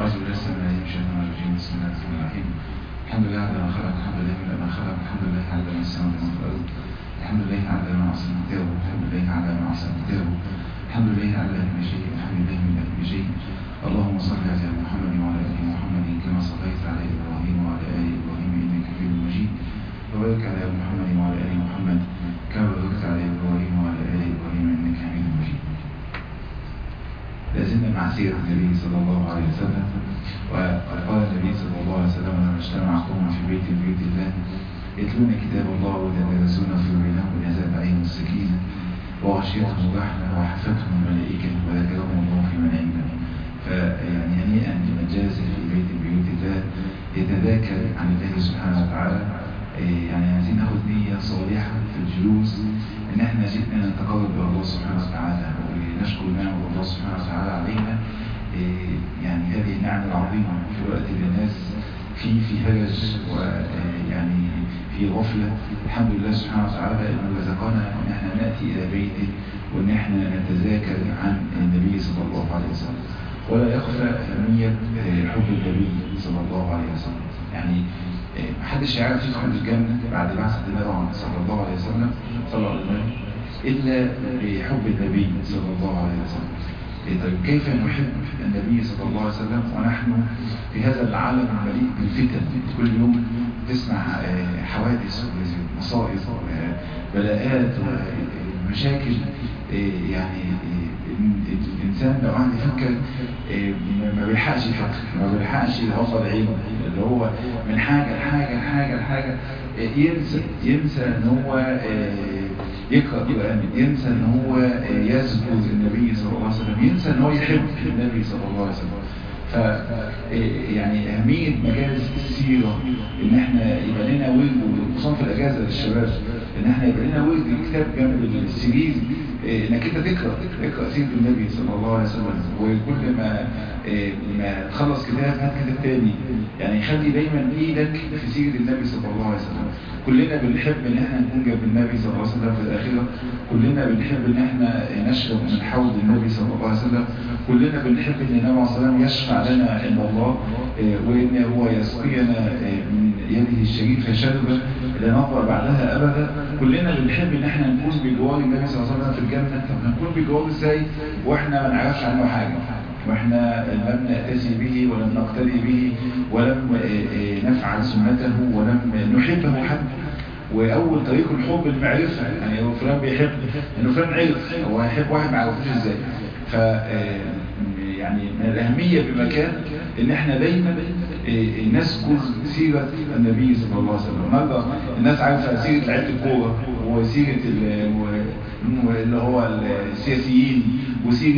أعوذ بالله السميع العليم من الشيطان الرجيم. بسم الله الرحمن الرحيم. الحمد لله على ما خلق، الحمد لله من ما خلق، الحمد لله على ما السماوات وما في الأرض، الحمد لله على ما أحسن كتابه، الحمد لله على ما أحسن كتابه، الحمد لله على كل شيء، الحمد لله من كل شيء. اللهم صل على محمد وعلى آل محمد كما صليت على إبراهيم وعلى آل إبراهيم إنك حميد مجيد. وبارك على محمد وعلى آل محمد كما باركت على إبراهيم وعلى آل إبراهيم إنك حميد مجيد. لازلنا مع سيرة النبي صلى الله عليه وسلم. وقد قال النبي صلى الله عليه وسلم: لما اجتمع قوم في بيت من بيوت الله يتلون كتاب الله ويتدارسونه في بينهم نزلت عليهم السكينة وغشيتهم الرحمة وحفتهم الملائكة وذكرهم الله في من عنده. فيعني هنيئا لمن جلس في بيت من بيوت الله يتذاكر عن الله سبحانه وتعالى. يعني عايزين ناخد نية صالحة في الجلوس ان احنا جئنا نتقرب الى الله سبحانه وتعالى ونشكر نعمة الله سبحانه وتعالى علينا. يعني هذه النعمة العظيمة في وقت الناس في هرج ويعني في غفلة. الحمد لله سبحانه وتعالى انه رزقنا ان احنا نأتي الى بيته وان احنا نتذاكر عن النبي صلى الله عليه وسلم. ولا يخفى أهمية حب النبي صلى الله عليه وسلم. يعني محدش يعرف يدخل الجنة بعد بعثة النبي صلى الله عليه وسلم إلا بحب النبي صلى الله عليه وسلم. طيب كيف نحب النبي صلى الله عليه وسلم ونحن في هذا العالم المليء بالفتن؟ كل يوم تسمع حوادث ومصائب وبلاءات ومشاكل. يعني الإنسان لو قعد يفكر ما بيلحقش يفكر، ما بيلحقش يغمض عينه، اللي هو من حاجة لحاجة ينسى ان هو يقرأ القرآن، ينسى ان هو يذكر النبي صلى الله عليه وسلم، ينسى ان هو يحب النبي صلى الله عليه وسلم. ف يعني أهمية مجالس السيرة ان احنا يبقى لنا ورد، وخصوصا في الأجازة للشباب ان احنا يبقى لنا ورد كتاب جنب السرير، انك انت تقرأ سيرة النبي صلى الله عليه وسلم. وكل ما تخلص كتاب هات كتاب تاني، يعني خلي دايما ايدك في سيرة النبي صلى الله عليه وسلم. كلنا بنحب ان احنا نكون جنب النبي صلى الله عليه وسلم في الآخرة، كلنا بنحب ان احنا نشرب من حوض النبي صلى الله عليه وسلم، كلنا بنحب ان النبي صلى الله عليه وسلم يشفع لنا عند الله، وان هو يسقينا من يده الشريفة شربة لا نظر بعدها ابدا. كلنا بنحب ان احنا نكون بجوار النبي صلى الله عليه وسلم في الجنة. طب نكون بجواره ازاي واحنا ما نعرفش عنه حاجة، واحنا لم نأتسي به ولم نقتدي به ولم نفعل سنته ولم نحبه حتى؟ واول طريق الحب المعرفة. يعني هو فلان بيحب انه فلان عرف، هو هيحب واحد ما عرفوش ازاي. ف يعني من الأهمية بمكان ان احنا دايما نذكر سيرة النبي صلى الله عليه وسلم. النهارده الناس عارفة سيرة لعيبة الكورة وسيرة اللي هو السياسيين وسيرة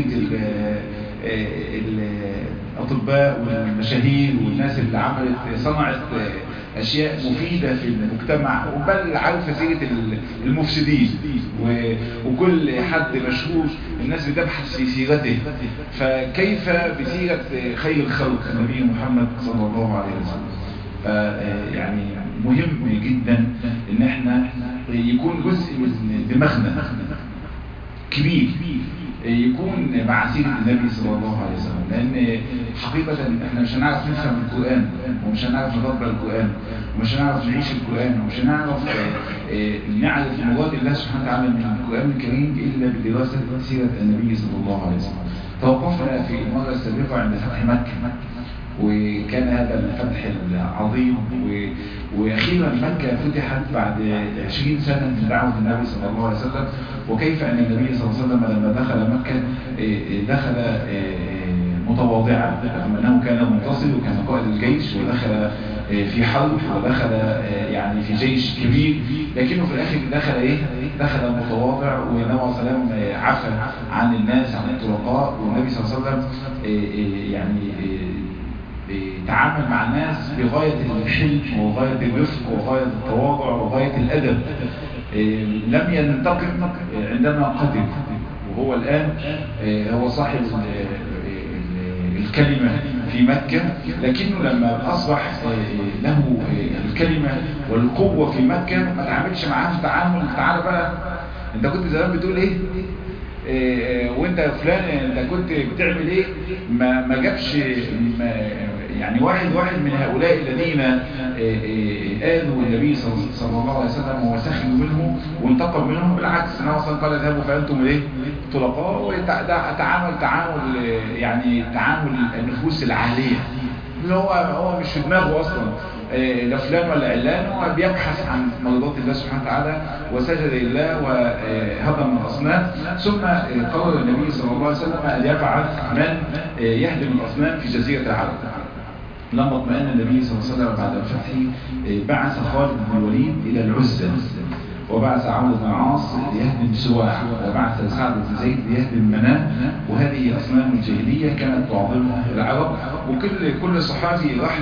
الأطباء والمشاهير والناس اللي صنعت أشياء مفيدة في المجتمع، وبل عارفة سيرة المفسدين، وكل حد مشهور الناس بتبحث في سيرته. فكيف بسيرة خير الخلق النبي محمد صلى الله عليه وسلم؟ يعني مهم جدا ان احنا يكون جزء من دماغنا كبير يكون مع سيرة النبي صلى الله عليه وسلم. لأن حقيقة احنا مش هنعرف نفهم القرآن، ومش هنعرف نطبق القرآن، ومش هنعرف نعيش القرآن، ومش هنعرف نعرف مراد الله سبحانه وتعالى من القرآن الكريم إلا بدراسة سيرة النبي صلى الله عليه وسلم. توقفنا في المرة السابقة عند فتح مكة، وكان هذا الفتح العظيم، وأخيرا مكة فتحت بعد 20 سنة من دعوة النبي صلى الله عليه وسلم. وكيف أن النبي صلى الله عليه وسلم لما دخل مكة دخل متواضعا، رغم أنه كان منتصر وكان قائد الجيش ودخل في حرب ودخل يعني في جيش كبير، لكنه في الآخر دخل متواضع. والنبي صلى الله عليه وسلم عفى عن الناس عن الطلقاء، والنبي صلى الله عليه وسلم يعني تعامل مع الناس بغاية الحلم وغاية الرفق وغاية التواضع وغاية الأدب. لم ينتقم عندما قتل، وهو الآن هو صاحب الكلمة في مكة، لكنه لما أصبح له الكلمة والقوة في مكة ما تعاملش معاه تعامل تعالى بقى انت كنت زمان بتقول ايه وانت فلان انت كنت بتعمل ايه. ما جابش يعني واحد من هؤلاء الذين آذوا النبي صلى الله عليه وسلم وسخروا منه وانتقم منهم، بالعكس النبي صلى الله عليه وسلم قال اذهبوا فأنتم ايه طلقاء، وتعامل يعني تعامل النفوس العالية اللي هو مش في دماغه اصلا لا فلان ولا علان، هو بيبحث عن مرضات الله سبحانه وتعالى وسجد لله وهضم الأصنام. ثم قرر النبي صلى الله عليه وسلم أن يبعث من يهدم الأصنام في جزيرة العرب. لما اطمئن النبي صلى الله عليه وسلم بعد الفتح بعث خالد بن الوليد إلى العزة، وبعث عمرو بن العاص ليهدم سواع، وبعث سعد بن زيد ليهدم مناه. وهذه أصنام الجاهلية كانت تعظمها العرب، وكل صحابي راح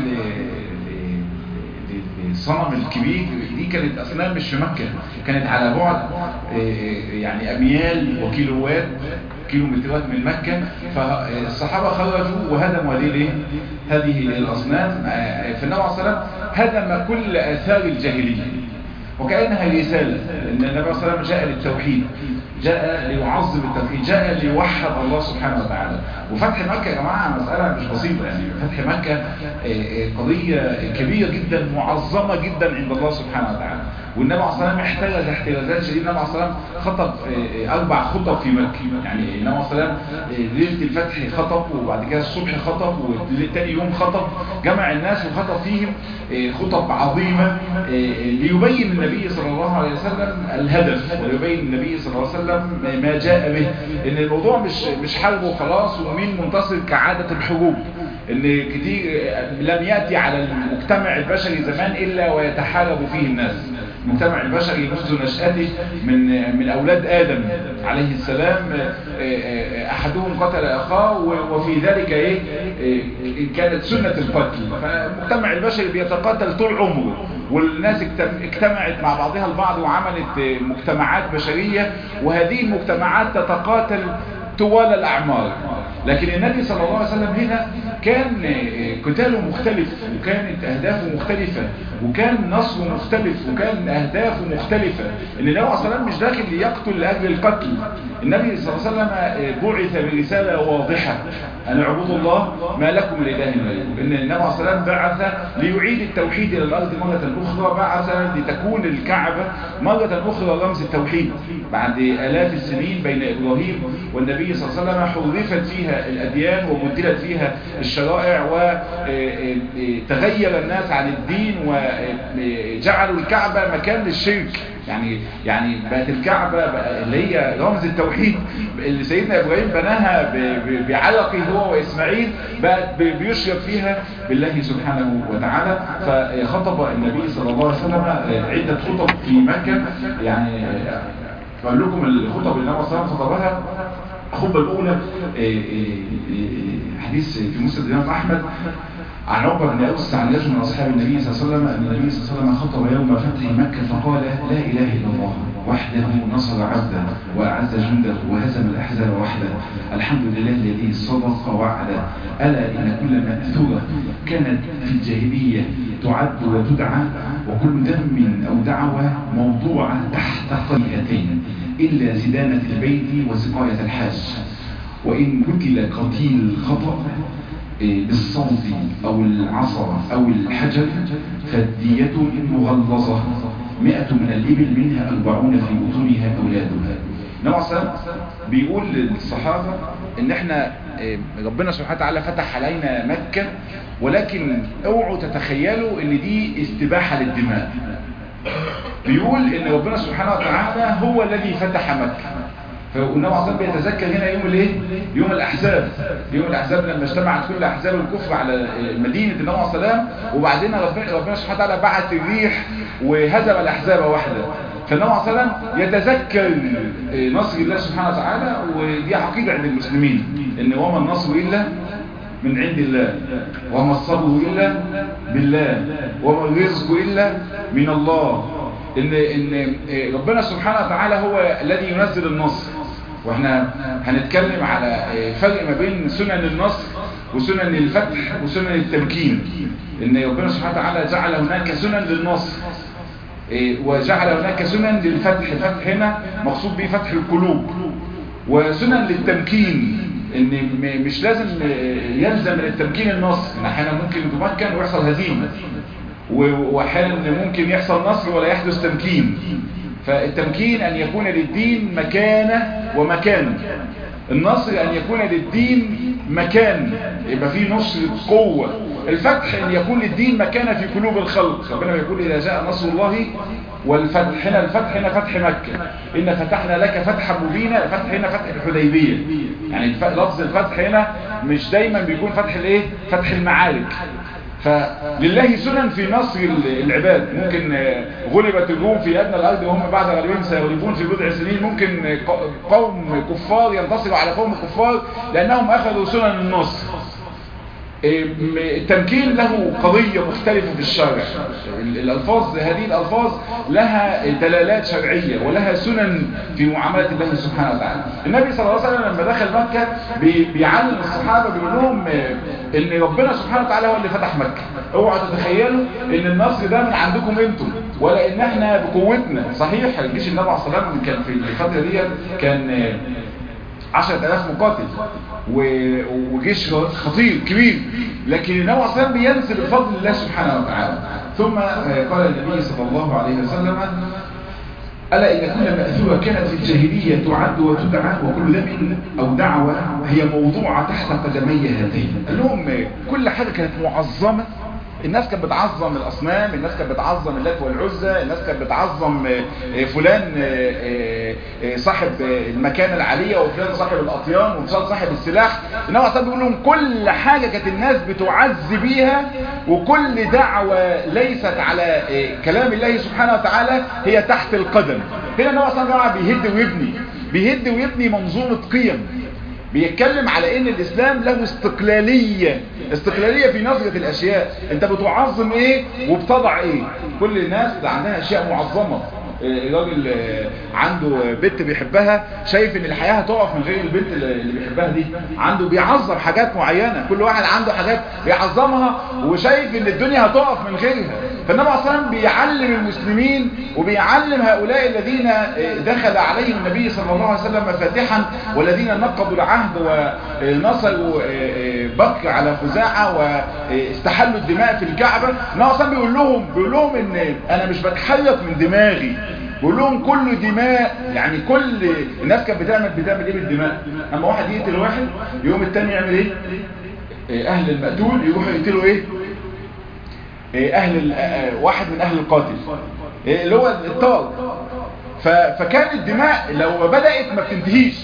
الصنم الكبير دي كانت أصنام مش في مكة، كانت على بعد يعني أميال وكيلوات كيلومترات من مكة. فالصحابة خرجوا وهدموا هذه الأصنام. فالنبي عليه الصلاة والسلام هدم كل آثار الجاهلية وكأنها رسالة، إن النبي صلى الله عليه وسلم جاء للتوحيد، جاء ليعظم التوحيد، جاء ليوحد الله سبحانه وتعالى. وفتح مكة يا جماعة مسألة مش بسيطة، يعني فتح مكة قضية كبيرة جدا معظمة جدا عند الله سبحانه وتعالى. والنبي عليه الصلاة والسلام احترز احترازات شديدة. النبي عليه الصلاة والسلام خطب 4 خطب في مكة، يعني النبي عليه الصلاة والسلام ليلة الفتح خطب، وبعد كده الصبح خطب، وتاني يوم خطب، جمع الناس وخطب فيهم خطب عظيمة ليبين النبي صلى الله عليه وسلم الهدف، ويبين النبي صلى الله عليه وسلم ما جاء به، ان الموضوع مش حرب وخلاص ومين منتصر كعادة الحروب، ان كتير لم يأتي على المجتمع البشري زمان إلا ويتحارب فيه الناس. المجتمع البشري منذ نشأته من أولاد آدم عليه السلام أحدهم قتل أخاه، وفي ذلك كانت سنة القتل. فالمجتمع البشري بيتقاتل طول عمره، والناس اجتمعت مع بعضها البعض وعملت مجتمعات بشرية، وهذه المجتمعات تتقاتل طوال الأعمار. لكن النبي صلى الله عليه وسلم هنا كان قتاله مختلف، وكانت أهدافه مختلفة، وكان نصره مختلف، وكان أهدافه مختلفة. إن النبي صلى الله عليه وسلم مش داخل ليقتل لأجل القتل. النبي صلى الله عليه وسلم بعث برسالة واضحة: أن اعبدوا الله ما لكم من إله غيره. إن النبي صلى الله عليه وسلم بعث ليعيد التوحيد إلى الأرض مرة أخرى، بعث لتكون الكعبة مرة أخرى رمز التوحيد بعد آلاف السنين بين إبراهيم والنبي صلى الله عليه وسلم. حرفت فيها الأديان وبدلت فيها الشرائع، وتغير الناس عن الدين وجعلوا الكعبة مكان للشرك. يعني بقت الكعبة اللي هي رمز التوحيد اللي سيدنا إبراهيم بناها بعلقه هو وإسماعيل، بقت بيشرك فيها بالله سبحانه وتعالى. فخطب النبي صلى الله عليه وسلم عدة خطب في مكة. يعني بقول لكم الخطب اللي النبي صلى الله عليه وسلم خطبها. الخطبة الأولى حديث في مسند الإمام أحمد عن عقبة بن أوس عن رجل من أصحاب النبي صلى الله عليه وسلم أن النبي صلى الله عليه وسلم خطب يوم فتح مكة فقال: لا إله إلا الله وحده نصر عبده وأعز جنده وهزم الأحزاب وحده، الحمد لله الذي صدق وعده، ألا إن كل مأثورة كانت في الجاهلية تعد وتدعى، وكل دم أو دعوة موضوعة تحت قريتين إلا زدانة البيت وسقاية الحاج. وإن قتل قتيل خطأ بالصوت أو العصا أو الحجر فالدية مغلظة 100 من الإبل منها 40 في بطونها أولادها. النبي صلى الله عليه وسلم بيقول للصحابة إن احنا ربنا سبحانه وتعالى فتح علينا مكة، ولكن اوعوا تتخيلوا إن دي استباحة للدماء. بيقول إن ربنا سبحانه وتعالى هو الذي فتح مكة. فالنبي عليه الصلاة والسلام بيتذكر هنا يوم الايه؟ يوم الأحزاب. يوم الأحزاب لما اجتمعت كل أحزاب الكفر على مدينة النبي عليه الصلاة والسلام، وبعدين ربنا سبحانه وتعالى بعت الريح وهزم الأحزاب وحده. فالنبي عليه الصلاة والسلام يتذكر نصر الله سبحانه وتعالى، ودي عقيدة عند المسلمين إن وما النصر إلا من عند الله، وما الصبر إلا بالله، وما الرزق إلا من الله. إن ربنا سبحانه وتعالى هو الذي ينزل النصر. واحنا هنتكلم على فرق ما بين سنن النصر وسنن الفتح وسنن التمكين. ان ربنا سبحانه وتعالى جعل هناك سنن للنصر وجعل هناك سنن للفتح. الفتح هنا مقصود به فتح القلوب، وسنن للتمكين ان مش لازم يلزم من التمكين النصر، ان احيانا ممكن تمكن ويحصل هزيمة، واحيانا ممكن يحصل نصر ولا يحدث تمكين. فالتمكين ان يكون للدين مكانة ومكان، النصر ان يكون للدين مكان يبقى فيه نصر قوة، الفتح ان يكون للدين مكانة في قلوب الخلق. ربنا يقول اذا جاء نصر الله والفتح، هنا الفتح هنا فتح مكة، إن فتحنا لك فتحا مبينا، الفتح هنا فتح الحديبية. يعني لفظ الفتح هنا مش دايما بيكون فتح الايه، فتح المعارك. فلله سنن في نصر العباد. ممكن غلبت الروم في أدنى الأرض وهم بعد غالبين سيغلبون في بضع سنين. ممكن قوم كفار ينتصروا على قوم كفار لأنهم أخذوا سنن النصر. التمكين له قضية مختلفة في الشرع. الألفاظ، هذه الألفاظ لها دلالات شرعية ولها سنن في معاملة الله سبحانه وتعالى. النبي صلى الله عليه وسلم لما دخل مكة بيعلم الصحابة، بيقول لهم ان ربنا سبحانه وتعالى هو اللي فتح مكة. اوعوا تتخيلوا ان النصر ده من عندكم انتم ولا ان احنا بقوتنا. صحيح الجيش النبي عليه الصلاة والسلام كان في الفترة دي كان 10,000 مقاتل وجيش خطير كبير، لكن النبي عليه الصلاة والسلام بينسب الفضل لله سبحانه وتعالى. ثم قال النبي صلى الله عليه وسلم: ألا إن كل مأثورة كانت في الجاهلية تعد وتدعى، وكل ذنب أو دعوة هي موضوعة تحت قدمي هاتين. قال لهم كل حاجة كانت معظمة. الناس كانت بتعظم الأصنام، الناس كانت بتعظم اللات والعزى، الناس كانت بتعظم فلان صاحب المكانة العالية وفلان صاحب الأطيان وفلان صاحب السلاح. النبي صلى الله عليه وسلم بيقول لهم كل حاجة كانت الناس بتعز بيها، وكل دعوة ليست على كلام الله سبحانه وتعالى هي تحت القدم. هنا النبي صلى الله عليه وسلم بيهد ويبني منظومة قيم، بيتكلم على ان الاسلام له استقلالية في نظرة الاشياء. انت بتعظم ايه وبتضع ايه. كل الناس عندها اشياء معظمة. الراجل عنده بنت بيحبها، شايف ان الحياة هتقف من غير البنت اللي بيحبها دي. عنده بيعظم حاجات معينة، كل واحد عنده حاجات بيعظمها وشايف ان الدنيا هتقف من غيرها. فالنبي عليه الصلاة والسلام بيعلم المسلمين وبيعلم هؤلاء الذين دخل عليهم النبي صلى الله عليه وسلم مفاتحا، والذين نقضوا العهد ونصروا بكر على خزاعة واستحلوا الدماء في الكعبة. النبي صلى الله عليه وسلم بيقول لهم ان انا مش بتحرك من دماغي. بيقول لهم كل دماء، يعني كل الناس كانت بتعمل ايه بالدماء؟ اما واحد يقتل واحد يوم التاني يعمل ايه؟ اهل المقتول يروحوا يقتلوا ايه؟ واحد من اهل القاتل اللي هو الطار. فكان الدماء لو بدأت ما بتنتهيش،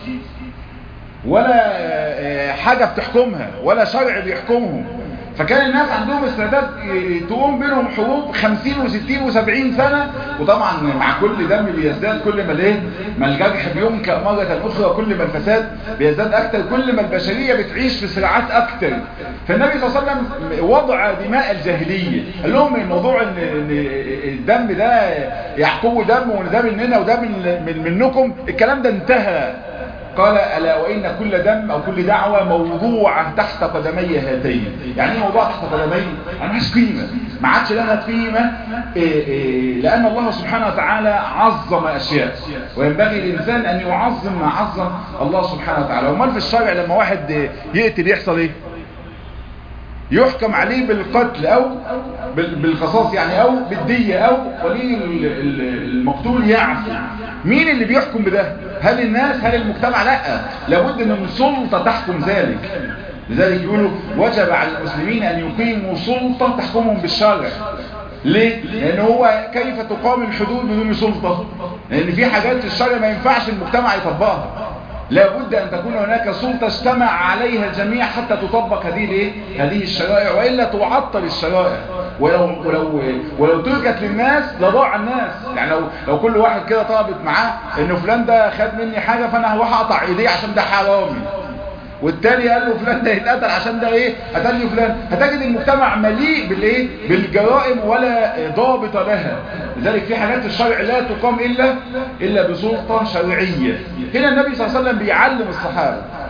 ولا حاجة بتحكمها ولا شرع بيحكمهم. فكان الناس عندهم استعداد تقوم بينهم حروب 50 و60 و70 سنة. وطبعا مع كل دم بيزداد، كل ما الجرح بينكأ مرة أخرى، كل ما الفساد بيزداد أكتر، كل ما البشرية بتعيش في صراعات أكتر. فالنبي صلى الله عليه وسلم وضع دماء الجاهلية. قال لهم الموضوع ان الدم ده يحكمه دم، وان ده مننا وده منكم، الكلام ده انتهى. قال: ألا وإن كل دم أو كل دعوة موضوعة تحت قدمي هاتين. يعني ايه موضوعة تحت قدمي؟ يعني مش قيمة، ما عادش لها قيمة، لأن الله سبحانه وتعالى عظم أشياء، وينبغي الإنسان أن يعظم ما عظم الله سبحانه وتعالى. ومال في الشرع لما واحد يقتل يحصل إيه؟ يحكم عليه بالقتل أو بالقصاص، يعني أو بالدية، أو ولي المقتول يعفو. مين اللي بيحكم بده؟ هل الناس؟ هل المجتمع؟ لا، لابد ان السلطة تحكم ذلك. لذلك يقولوا وجب على المسلمين ان يقيموا سلطة تحكمهم بالشرع. ليه؟ لان هو كيف تقام الحدود بدون سلطة؟ لان في حاجات في الشرع ما ينفعش المجتمع يطبقها، لابد ان تكون هناك سلطة اجتمع عليها الجميع حتى تطبق هذه الشرائع، وإلا تعطل الشرائع. ولو تركت للناس لضاع الناس. يعني لو كل واحد كده طلبت معاه انه فلان ده خد مني حاجة فانا هروح اقطع ايديه عشان ده حرامي، والتاني قال له فلان ده يتقتل عشان ده قتل لي فلان، هتجد المجتمع مليء بالجرائم ولا ضابط لها. لذلك في حاجات الشرع لا تقام الا بسلطة شرعية. هنا النبي صلى الله عليه وسلم بيعلم الصحابة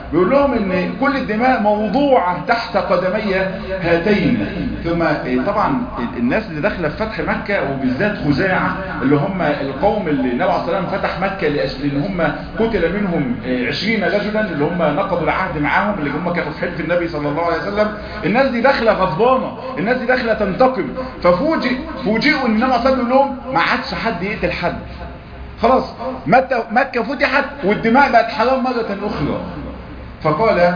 بيقول لهم ان كل الدماء موضوعة تحت قدمي هاتين. ثم طبعا الناس اللي داخله في فتح مكة وبالذات خزاعة اللي هم القوم اللي النبي عليه الصلاة والسلام فتح مكة لأجل ان هم قتل منهم 20 رجلا اللي هم نقضوا العهد معاهم، اللي هم كانوا في حلف النبي صلى الله عليه وسلم. الناس دي داخله غضبانه، الناس دي داخله تنتقم. فوجئوا ان النبي عليه الصلاة والسلام يقول لهم ما عادش حد يقتل حد، خلاص مكة فتحت والدماء بقت حرام مرة أخرى. فقال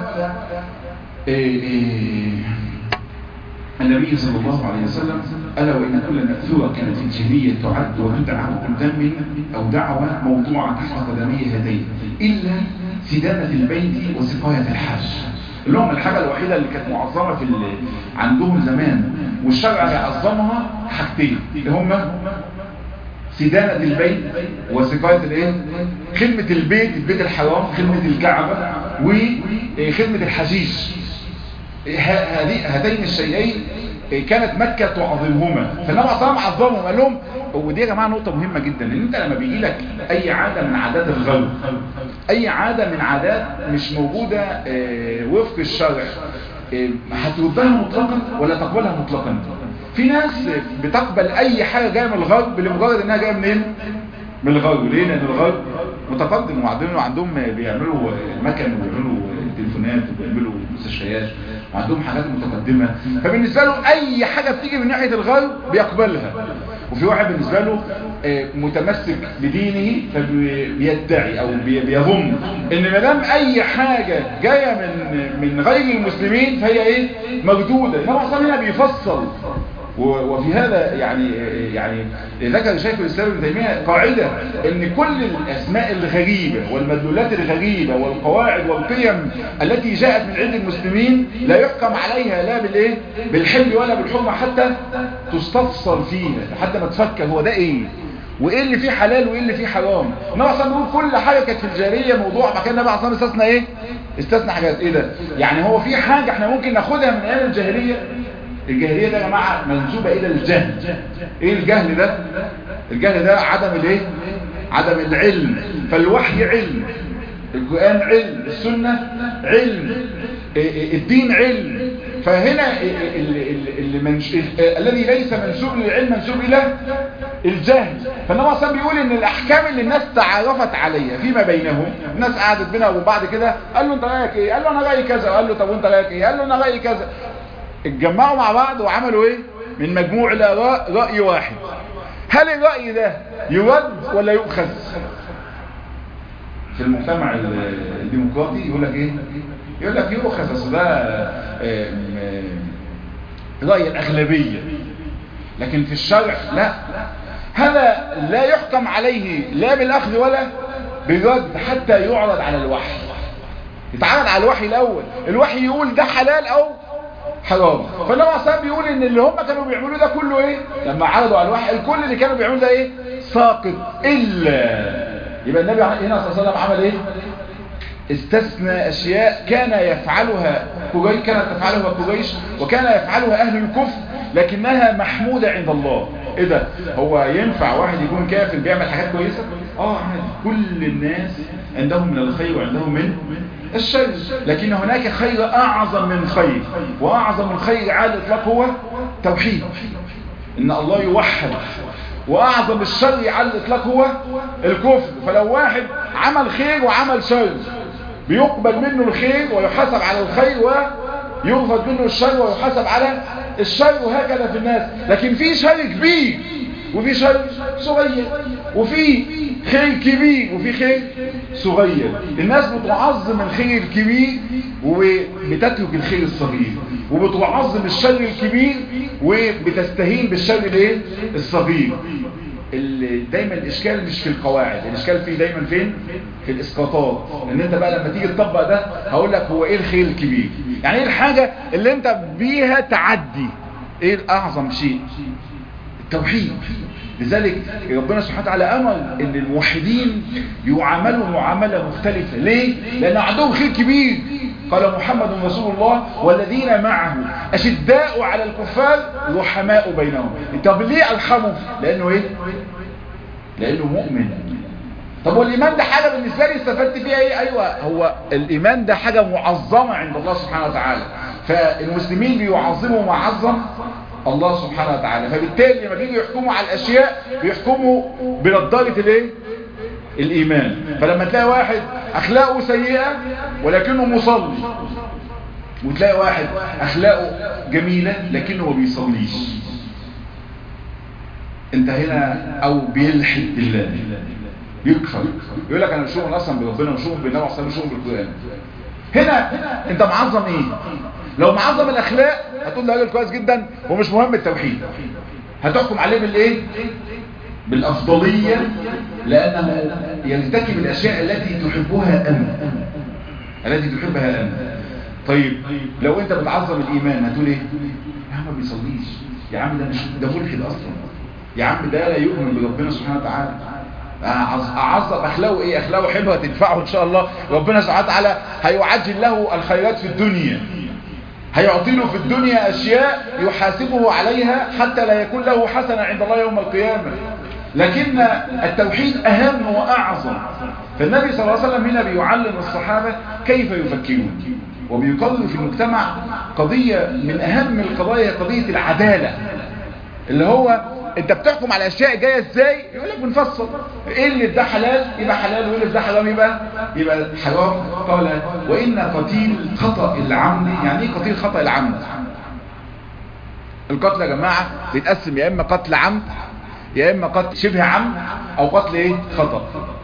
النبي صلى الله عليه وسلم ألا وإن كل مأثورة كانت في الجاهلية تعد وتدعى قدام أو دعوة موضوعة تحت قدمي هاتين إلا سدانة البيت وسقاية الحج. اللي هم الحاجة الوحيدة اللي كانت معظمة عندهم زمان والشرع يعظمها حاجتين، اللي هم سدانة البيت وسقاية الايه؟ خدمة البيت الحرام، خدمة الكعبة، وخدمة الحشيش. هذين الشيئين كانت مكة تعظمهما، فالنبي صلى الله عليه وسلم عظمهم. قال لهم ودي يا جماعة نقطة مهمة جدا، ان انت لما بيجي لك اي عادة من عادات الغرب، اي عادة من عادات مش موجودة وفق الشرع، هتردها مطلقا ولا تقبلها مطلقا؟ في ناس بتقبل اي حاجة جاية من الغرب لمجرد انها جاية منين؟ من الغرب. ليه؟ لان الغرب متقدم وعندهم بيعملوا مكن وبيعملوا تليفونات وبيعملوا مستشفيات وعندهم حاجات متقدمة، فبالنسبة له اي حاجة بتيجي من ناحية الغرب بيقبلها. وفي واحد بالنسبة له متمسك بدينه فبيدعي او بيظن ان ما دام اي حاجة جاية من غير المسلمين فهي ايه؟ مردودة. النبي صلى الله عليه وسلم بيفصل. وفي هذا يعني ذكر شيخ الإسلام ابن تيمية قاعدة ان كل الاسماء الغريبة والمدلولات الغريبة والقواعد والقيم التي جاءت من عند المسلمين لا يحكم عليها لا بالايه؟ بالحل ولا بالحرمة حتى تستفصل فيها، حتى ما تفكر هو ده ايه وايه اللي فيه حلال وايه اللي فيه حرام. النبي صلى الله عليه وسلم كل حاجة كانت في الجاهلية موضوع، بعد كده النبي صلى الله عليه وسلم استثنى ايه؟ استثنى حاجات. ايه ده؟ يعني هو في حاجة احنا ممكن ناخدها من ايام الجاهلية. الجاهلية ده يا جماعة منسوبة الى الجهل. ايه الجهل ده؟ الجهل ده عدم الايه؟ عدم العلم. فالوحي علم، القرآن علم، السنة علم، الدين علم. فهنا الذي ليس منسوب للعلم منسوب الى الجهل. فالنبي صلى الله عليه وسلم بيقول ان الاحكام اللي الناس تعارفت عليها فيما بينهم، الناس قعدت بينها وبين بعض كده، قال له انت رايك ايه؟ قال له انا رايي كذا. قال له طب وانت رايك ايه؟ قال له انا رايي كذا. اتجمعوا مع بعض وعملوا ايه؟ من مجموع الاراء رأي واحد. هل الرأي ده يرد ولا يؤخذ؟ في المجتمع الديمقراطي يقول لك ايه؟ يقول لك يؤخذ، اصل ده رأي الأغلبية. لكن في الشرع لا، هذا لا يحكم عليه لا بالأخذ ولا بالرد حتى يعرض على الوحي. يتعرض على الوحي الأول، الوحي يقول ده حلال أو حرام. فالنبي عليه الصلاة بيقول ان اللي هم كانوا بيعملوه ده كله ايه؟ لما عرضوا على الوحي الكل اللي كانوا بيعملوه ده ايه؟ ساقط. الا يبقى النبي هنا صلى الله عليه وسلم عمل ايه؟ استثنى اشياء كانت تفعلها قريش وكان يفعلها اهل الكفر لكنها محمودة عند الله. ايه ده؟ هو ينفع واحد يكون كافر بيعمل حاجات كويسة؟ عادي. كل الناس عندهم من الخير وعندهم من الشر، لكن هناك خير اعظم من خير، واعظم الخير على الاطلاق هو توحيد، ان الله يوحد. واعظم الشر على الاطلاق هو الكفر. فلو واحد عمل خير وعمل شر بيقبل منه الخير ويحاسب على الخير ويرفض منه الشر ويحاسب على الشر، وهكذا في الناس. لكن في شر كبير وفي شر صغير، وفي خير كبير وفي خير صغير. الناس بتعظم الخير الكبير وبتترك الخير الصغير، وبتعظم الشر الكبير وبتستهين بالشر الصغير. دايما الاشكال مش في القواعد، الاشكال فيه دايما فين؟ في الاسقاطات. ان انت بقى لما تيجي تطبق ده هقول لك هو ايه الخير الكبير، يعني ايه الحاجة اللي انت بيها تعدي، ايه الاعظم شيء؟ التوحيد. لذلك ربنا سبحانه وتعالى امر ان الموحدين يعاملوا معاملة مختلفة. ليه؟ لان عندهم خير كبير. قال محمد رسول الله والذين معه اشداء على الكفار رحماء بينهم. طب ليه ارحمه؟ لانه ايه؟ لانه مؤمن. طب والإيمان ده حاجة بالنسبة لي استفدت فيها ايه؟ ايوه، هو الإيمان ده حاجة معظمة عند الله سبحانه وتعالى، فالمسلمين بيعظموا ما عظم الله سبحانه وتعالى، فبالتالي لما بيجوا يحكموا على الأشياء بيحكموا بنضارة الايه؟ الإيمان. فلما تلاقي واحد أخلاقه سيئة ولكنه مصلي، وتلاقي واحد أخلاقه جميلة لكنه ما بيصليش، انت هنا او بيلحد بالله، بيكفر، يقول لك انا مش مؤمن اصلا بربنا، مش مؤمن بالنبي صلى الله عليه وسلم، مش مؤمن بالقران. هنا انت معظم ايه؟ لو معظم الاخلاق هتقول ده راجل كويس جدا ومش مهم التوحيد، هتحكم عليه بالايه؟ بالافضليه، لانه يرتكب الاشياء التي تحبها انت، التي تحبها انت. طيب لو انت بتعظم الايمان هتقول ايه؟ يا عم ما بيصليش، يا عم ده مش ده ملحد اصلا، يا عم ده لا يؤمن بربنا سبحانه وتعالى. اعظم اخلاقه ايه؟ اخلاقه حلوه تدفعه ان شاء الله، ربنا سبحانه وتعالى هيعجل له الخيرات في الدنيا، هيعطي له في الدنيا اشياء يحاسبه عليها حتى لا يكون له حسنه عند الله يوم القيامه. لكن التوحيد اهم واعظم. فالنبي صلى الله عليه وسلم هنا بيعلم الصحابه كيف يفكرون، وبيقرر في المجتمع قضيه من اهم القضايا، قضيه العداله، اللي هو انت بتحكم على اشياء جايه ازاي؟ يقول لك بنفصل ايه اللي ده حلال يبقى حلال، وايه اللي ده حرام يبقى حرام. قال وان قتيل خطأ العمد. يعني ايه قتيل خطأ العمد؟ القتل يا جماعه بيتقسم يا اما قتل عمد، يا اما قتل شبه عمد، او قتل ايه؟ خطأ.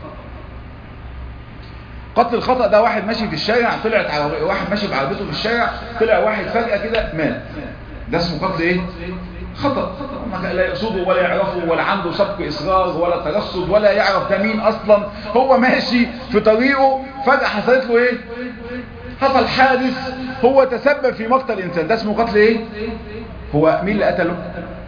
قتل الخطأ ده واحد ماشي في الشارع، طلعت واحد ماشي بعربيته في الشارع، طلع واحد فجأة كده مات، ده اسمه قتل ايه؟ خطأ. لا يقصده ولا يعرفه ولا عنده سبق إصرار ولا ترصد ولا يعرف ده مين أصلا، هو ماشي في طريقه فجأة حصلت له إيه؟ حصل حادث، هو تسبب في مقتل إنسان، ده اسمه قتل إيه؟ هو مين اللي قتله؟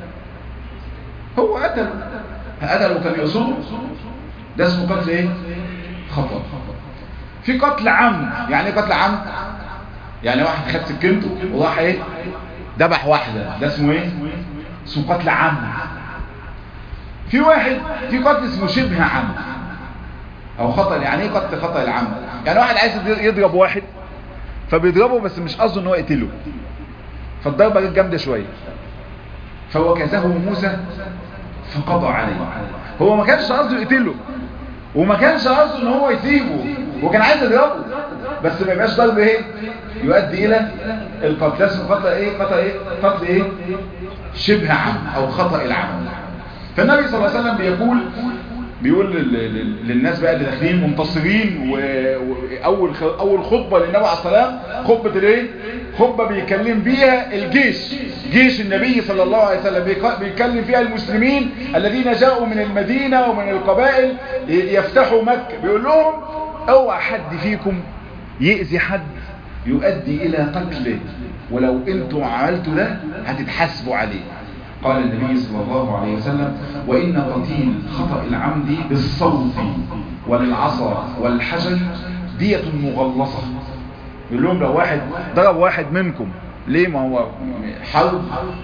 هو قتله كان يقصده، ده اسمه قتل إيه؟ خطأ. في قتل عمد. يعني قتل عمد يعني واحد خد سكنته وراح إيه؟ ذبح واحدة، ده اسمه إيه؟ اسمه قتل عمد. في قتل اسمه شبه عمد او خطأ. يعني ايه قتل خطأ العمد؟ يعني واحد عايز يضرب واحد فبيضربه بس مش قصده ان هو يقتله، فالضربه جت جامده شويه، فوكزه موسى فقضى عليه. هو ما كانش قصده يقتله وما كانش قصده ان هو يسيبه، وكان عايز يضربه، بس ما يبقاش ضرب ايه؟ يؤدي الى القتل. اسمه قتل ايه؟ قتل ايه؟ شبه عمد او خطأ العمد. فالنبي صلى الله عليه وسلم بيقول للناس بقى اللي داخلين منتصرين، واول خطبه للنبي عليه السلام خطبه الايه؟ خطبه بيكلم بيها الجيش، جيش النبي صلى الله عليه وسلم، بيكلم فيها المسلمين الذين جاءوا من المدينه ومن القبائل يفتحوا مكه، بيقول لهم اوعى حد فيكم يأذي حد يؤدي الى قتله، ولو انتم عملتوا ده هتتحاسبوا عليه. قال النبي صلى الله عليه وسلم وإن قتيل خطأ العمد بالصوت والعصا والحجر دية مغلظة. يقول لهم لو واحد ضرب واحد منكم، ليه؟ ما هو حرب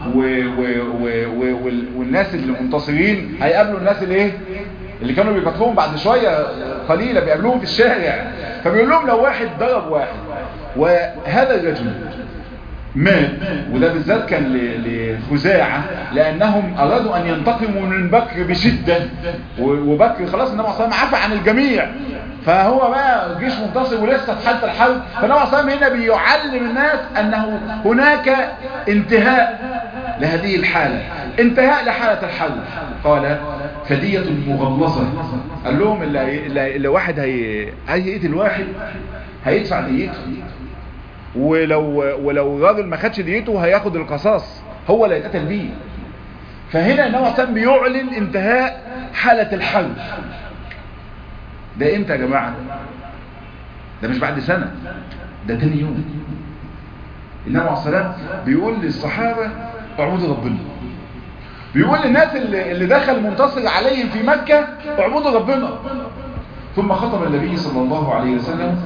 والناس اللي منتصرين هيقابلوا الناس اللي كانوا بيقتلوهم بعد شوية قليلة، بيقابلوهم في الشارع. فبيقول لهم لو واحد ضرب واحد وهذا الرجل مات، وده بالذات كان لخزاعة لأنهم أرادوا أن ينتقموا من بكر بشدة، وبكر خلاص النبي صلى الله عليه وسلم عفى عن الجميع، فهو بقى جيش منتصر ولسه في حالة الحرب. فالنبي صلى الله عليه وسلم هنا بيعلم الناس أنه هناك انتهاء لهذه الحالة، انتهاء لحالة الحرب. قال فدية مغلظة. قال لهم اللي واحد هيقتل واحد هيدفع ديته، ولو الراجل ما خدش ديته هياخد القصاص، هو اللي هيتقتل بيه. فهنا النبي صلى الله عليه وسلم بيعلن انتهاء حالة الحرب. ده امتى يا جماعة؟ ده مش بعد سنة، ده تاني يوم. النبي عليه الصلاة والسلام بيقول للصحابة اعبدوا ربنا، بيقول للناس اللي دخل منتصر عليهم في مكة اعبدوا ربنا. ثم خطب النبي صلى الله عليه وسلم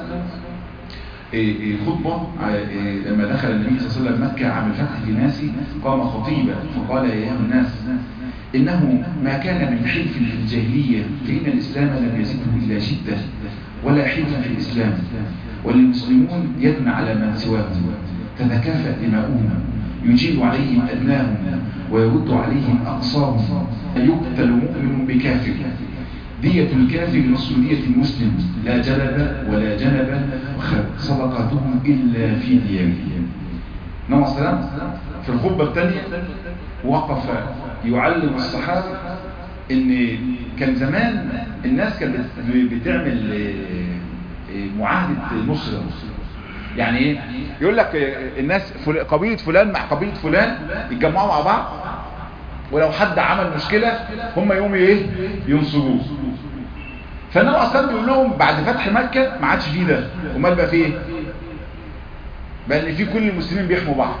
خطبة لما دخل النبي صلى الله عليه وسلم مكة عام الفتح في ناسي، قام خطيبا فقال يا أيها الناس إنه ما كان من حلف في الجاهلية فإن الإسلام لم يزده إلى شدة ولا حلف في الإسلام، والمسلمون يد على من سواهم تتكافأ دماؤهم، يجيب عليهم أدناهم ويرد عليهم أقصاهم، يقتل مؤمن بكافر، دية الكافر نصف دية المسلم، لا جلب ولا جنب صدقاتهم إلا في ديارهم. نعم السلام. في الخطبة الثانية وقف يعلم الصحابة ان كان زمان الناس كانت بتعمل معاهدة نصرة. يعني ايه؟ يقول لك الناس قبيلة فلان مع قبيلة فلان يتجمعوا مع بعض، ولو حد عمل مشكلة هم يقوموا ايه؟ ينصروه. فالنبي اصلا بيقول لهم بعد فتح مكة ما عادش فيه ده، امال بقى فيه ايه؟ بقى ان في كل المسلمين بيحموا بعض.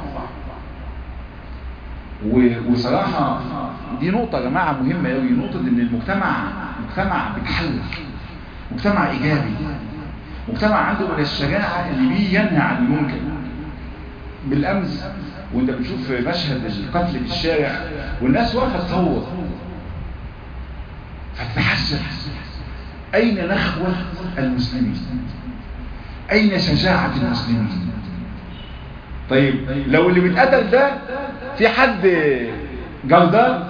وصراحة دي نقطة يا جماعة مهمة قوي، نقطة ان المجتمع بيتحرك، مجتمع ايجابي، مجتمع عنده من الشجاعة اللي بيه ينهى عن المنكر. بالامس وانت بتشوف مشهد القتل في الشارع والناس واقفة تصور، فتتحسر اين نخوة المسلمين؟ اين شجاعة المسلمين؟ طيب لو اللي بيتقتل ده في حد جلدان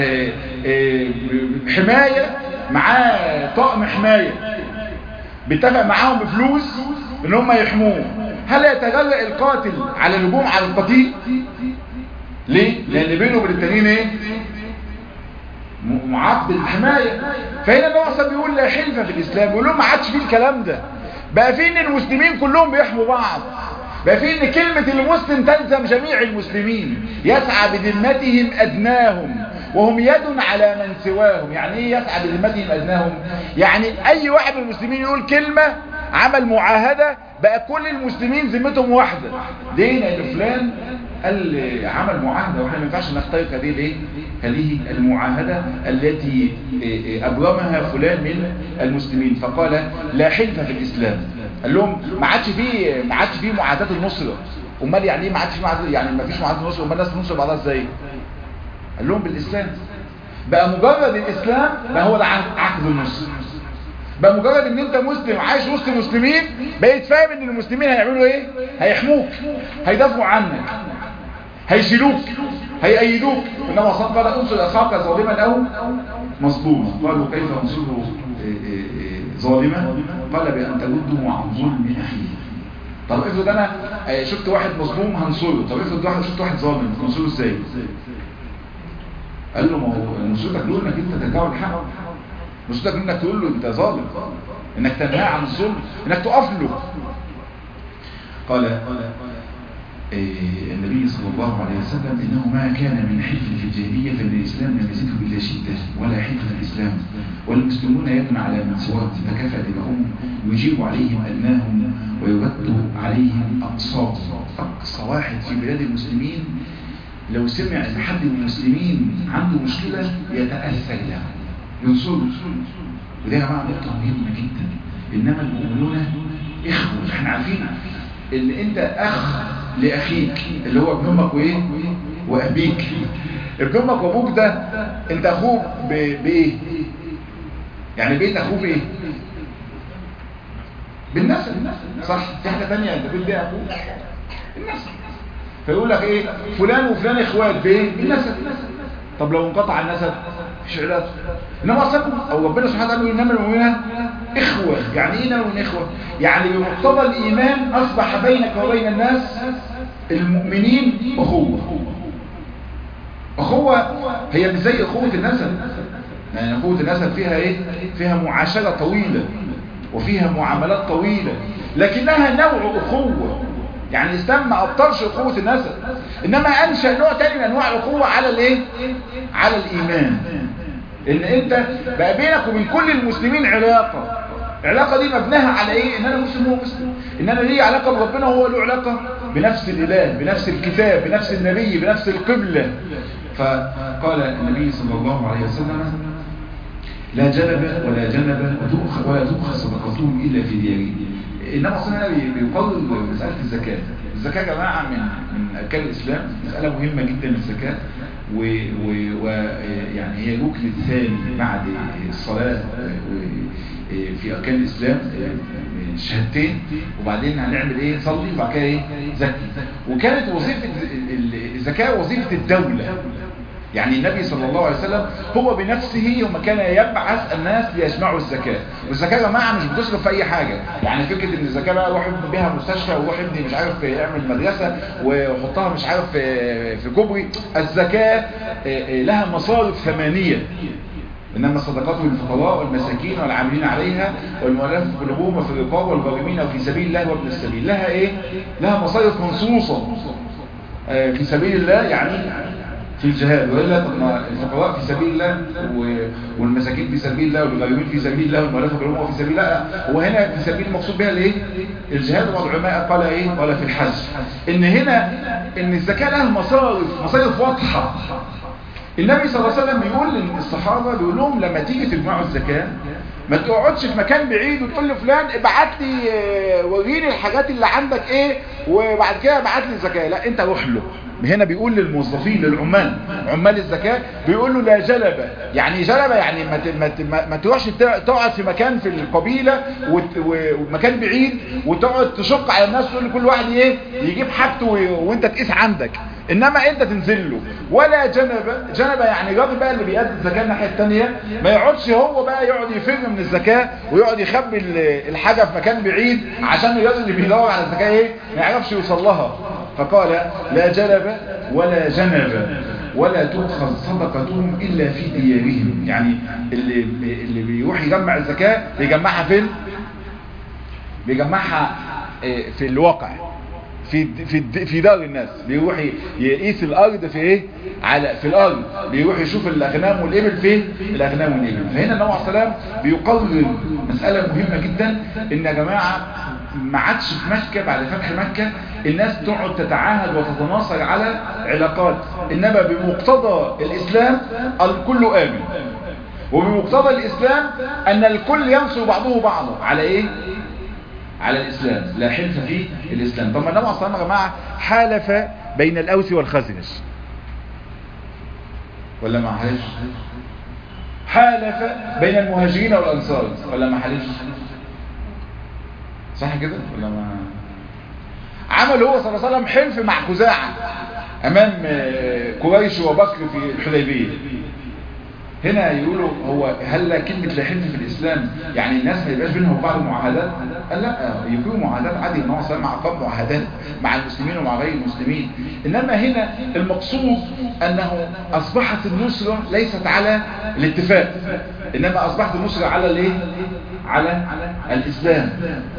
حماية معاه طقم حماية بيتفق معاهم بفلوس ان هم يحموه، هل يتجرأ القاتل على الهجوم على القتيل؟ ليه؟ لان بينه وبين التانيين ايه؟ معاقد الحماية. فهنا النبي اصلا بيقول لا حلف في الاسلام، بيقول لهم ما عادش فيه الكلام ده، بقى فيه ان المسلمين كلهم بيحموا بعض، بقى فيه ان كلمة المسلم تلزم جميع المسلمين، يسعى بذمتهم ادناهم وهم يد على من سواهم. يعني ايه يسعى بذمتهم ادناهم؟ يعني اي واحد من المسلمين يقول كلمة عمل معاهدة بقى كل المسلمين ذمتهم واحدة. ليه؟ لان فلان قال عمل معاهدة واحنا ما ينفعش نخترق هذه المعاهدة التي ابرمها فلان من المسلمين. فقال لا حلف في الاسلام. قال لهم ما عادش فيه معاهدات النصرة. امال يعني ايه ما عادش فيه معاهدات؟ يعني ما فيش معاهدات النصرة، امال الناس تنصر بعضها ازاي؟ قال لهم بالاسلام. بقى مجرد الاسلام بقى هو ده عقد النصر. بقى مجرد ان انت مسلم عايش وسط مسلمين بقيت فاهم ان المسلمين هيعملوا ايه؟ هيحموك، هيدافعوا عنك، هيشيلوك، هيأيدوك. انما صلى قال انصر اخاك ظالما او مظلوما. قالوا كيف انصره ظالما؟ قال بأن ترده عن ظلم اخيه. طب افرض انا شفت واحد مظلوم هنصره، طب افرض شفت واحد ظالم هنصره ازاي؟ قال له ما هو نصرتك له انك انت ترجعه الحق، نصرتك انك تقول له انت ظالم، انك تنهى عن الظلم، انك تقف له. قال النبي صلى الله عليه وسلم انه ما كان من حلف في الجاهليه فان الاسلام لم يزده الا شده ولا حلف في الاسلام، والمسلمون يدن على من سواهم تكافأ دماؤهم، يجيب عليهم ادناهم ويرد عليهم اقصاهم. اقصى واحد في بلاد المسلمين لو سمع ان حد من المسلمين عنده مشكله يتاثر له ينصره. وده يا جماعه نقطه مهمه جدا. انما المؤمنون اخوه. احنا عارفين ان انت اخ لاخيك اللي هو ابن امك وايه وابيك. ابن امك وابوك ده انت اخوه بايه؟ يعني بيت اخوه بايه؟ بالنسب، صح؟ في حاجه ثانيه انت بتقول بيها اخوه النسب. فيقول لك ايه؟ فلان وفلان اخوات بايه؟ بالنسب. طب لو انقطع النسب مفيش علاقه. انما اصلا او ربنا سبحانه وتعالى يقول انما المؤمنون اخوه. يعني ايه انما اخوه؟ يعني بمقتضى الايمان اصبح بينك وبين الناس المؤمنين اخوه هي مش زي اخوه النسب. يعني اخوه النسب فيها ايه؟ فيها معاشره طويله وفيها معاملات طويله، لكنها نوع اخوه. يعني الاسلام ما ابطلش اخوه النسب، انما انشا نوع تاني من انواع الاخوه على الايه؟ على الايمان. ان انت بقى بينك وبين كل المسلمين العلاقه دي مبناها على ايه؟ ان انا مسلم وهو مسلم، ان انا ليه علاقه بربنا وهو له علاقه بنفس الاله، بنفس الكتاب، بنفس النبي، بنفس القبله. فقال النبي صلى الله عليه وسلم لا جلب ولا جنب ولا تؤخذ صدقتهم الا في ديارهم. انما اصلا بيقرر مساله الزكاه. الزكاه يا جماعه من اركان الاسلام، مساله مهمه جدا. الزكاه ويعني هي الركن الثاني بعد الصلاة في أركان الإسلام، شهادتين، وبعدين هنعمل ايه؟ نصلي، وبعد كده ايه؟ زكي. وكانت وظيفة الزكاة وظيفة الدولة، يعني النبي صلى الله عليه وسلم هو بنفسه يوم كان يبعث الناس ليجمعوا الزكاة. والزكاة يا جماعة مش بتصرف في اي حاجة، يعني فكرة ان الزكاة بقى روح ابني بيها مستشفى، وروح ابني مش عارف يعمل مدرسة، وحطها مش عارف في كوبري. الزكاة لها مصارف ثمانية، إنما الصدقات للفقراء والمساكين والعاملين عليها والمؤلفة قلوبهم وفي الرقاب والغارمين وفي سبيل الله وابن السبيل. لها ايه؟ لها مصارف منصوصة. في سبيل الله يعني في الجهاد، وإلا الفقراء في سبيل الله والمساكين في سبيل الله والغارمين في سبيل الله والمؤلفة قلوبهم في سبيل الله. وهنا في سبيل المقصود بها الايه؟ الجهاد. والعلماء قال ايه؟ قال في الحج ان هنا ان الزكاة لها مصارف واضحة. النبي صلى الله عليه وسلم بيقول للصحابة، بيقول لهم لما تيجي تجمعوا الزكاة ما تقعدش في مكان بعيد وتقول لفلان ابعت لي وريني الحاجات اللي عندك ايه وبعد كده ابعت لي الزكاة. لا، انت روح له. هنا بيقول للموظفين للعمال، عمال الزكاة، بيقول له لا جلبة. يعني جلبة يعني ما تروحش تقعد في مكان في القبيلة ومكان بعيد وتقعد تشق على الناس تقول لكل واحد ايه يجيب حاجته وانت تقيس عندك، انما انت تنزل له. ولا جنبة يعني الراجل بقى اللي بيأدي الزكاة الناحية التانية ما يقعدش هو بقى يقعد يفر من الزكاة ويقعد يخبي الحاجة في مكان بعيد عشان الراجل اللي بيدور على الزكاة ايه ما يعرفش يوصل لها. فقال لا جلب ولا جنب ولا تؤخذ صدقتهم إلا في ديارهم. يعني اللي بيروح يجمع الزكاة بيجمعها فين؟ بيجمعها في الواقع، في دار الناس. بيروح يقيس الارض في ايه؟ في الارض. بيروح يشوف الاغنام والابل فين؟ الاغنام والابل. فهنا النبي عليه السلام بيقرر مسألة مهمة جدا، ان يا جماعة ما عادش في مكة بعد فتح مكة الناس تقعد تتعاهد وتتناصر على علاقات، انما بمقتضى الاسلام الكل امن، وبمقتضى الاسلام ان الكل ينصر بعضه بعضا على ايه؟ على الإسلام. لا حلف في الإسلام. طب ما النبي صلى الله عليه وسلم يا جماعة حالف بين الأوس والخزرج ولا ما حالفش؟ حالف بين المهاجرين والأنصار ولا ما حالفش؟ صح كده ولا ما عمل هو صلى الله عليه وسلم حلف مع خزاعة أمام قريش وبكر في الحديبية. هنا يقولوا هو هل كلمة لا حلف في الإسلام يعني الناس ما يبقاش بينهم بعض معاهدات؟ قال لا، يكون معاهدات عادي. النبي صلى الله عليه وسلم عقد معاهدات مع المسلمين ومع غير المسلمين، إنما هنا المقصود أنه أصبحت النصرة ليست على الاتفاق، إنما أصبحت النصرة على الايه؟ على الإسلام.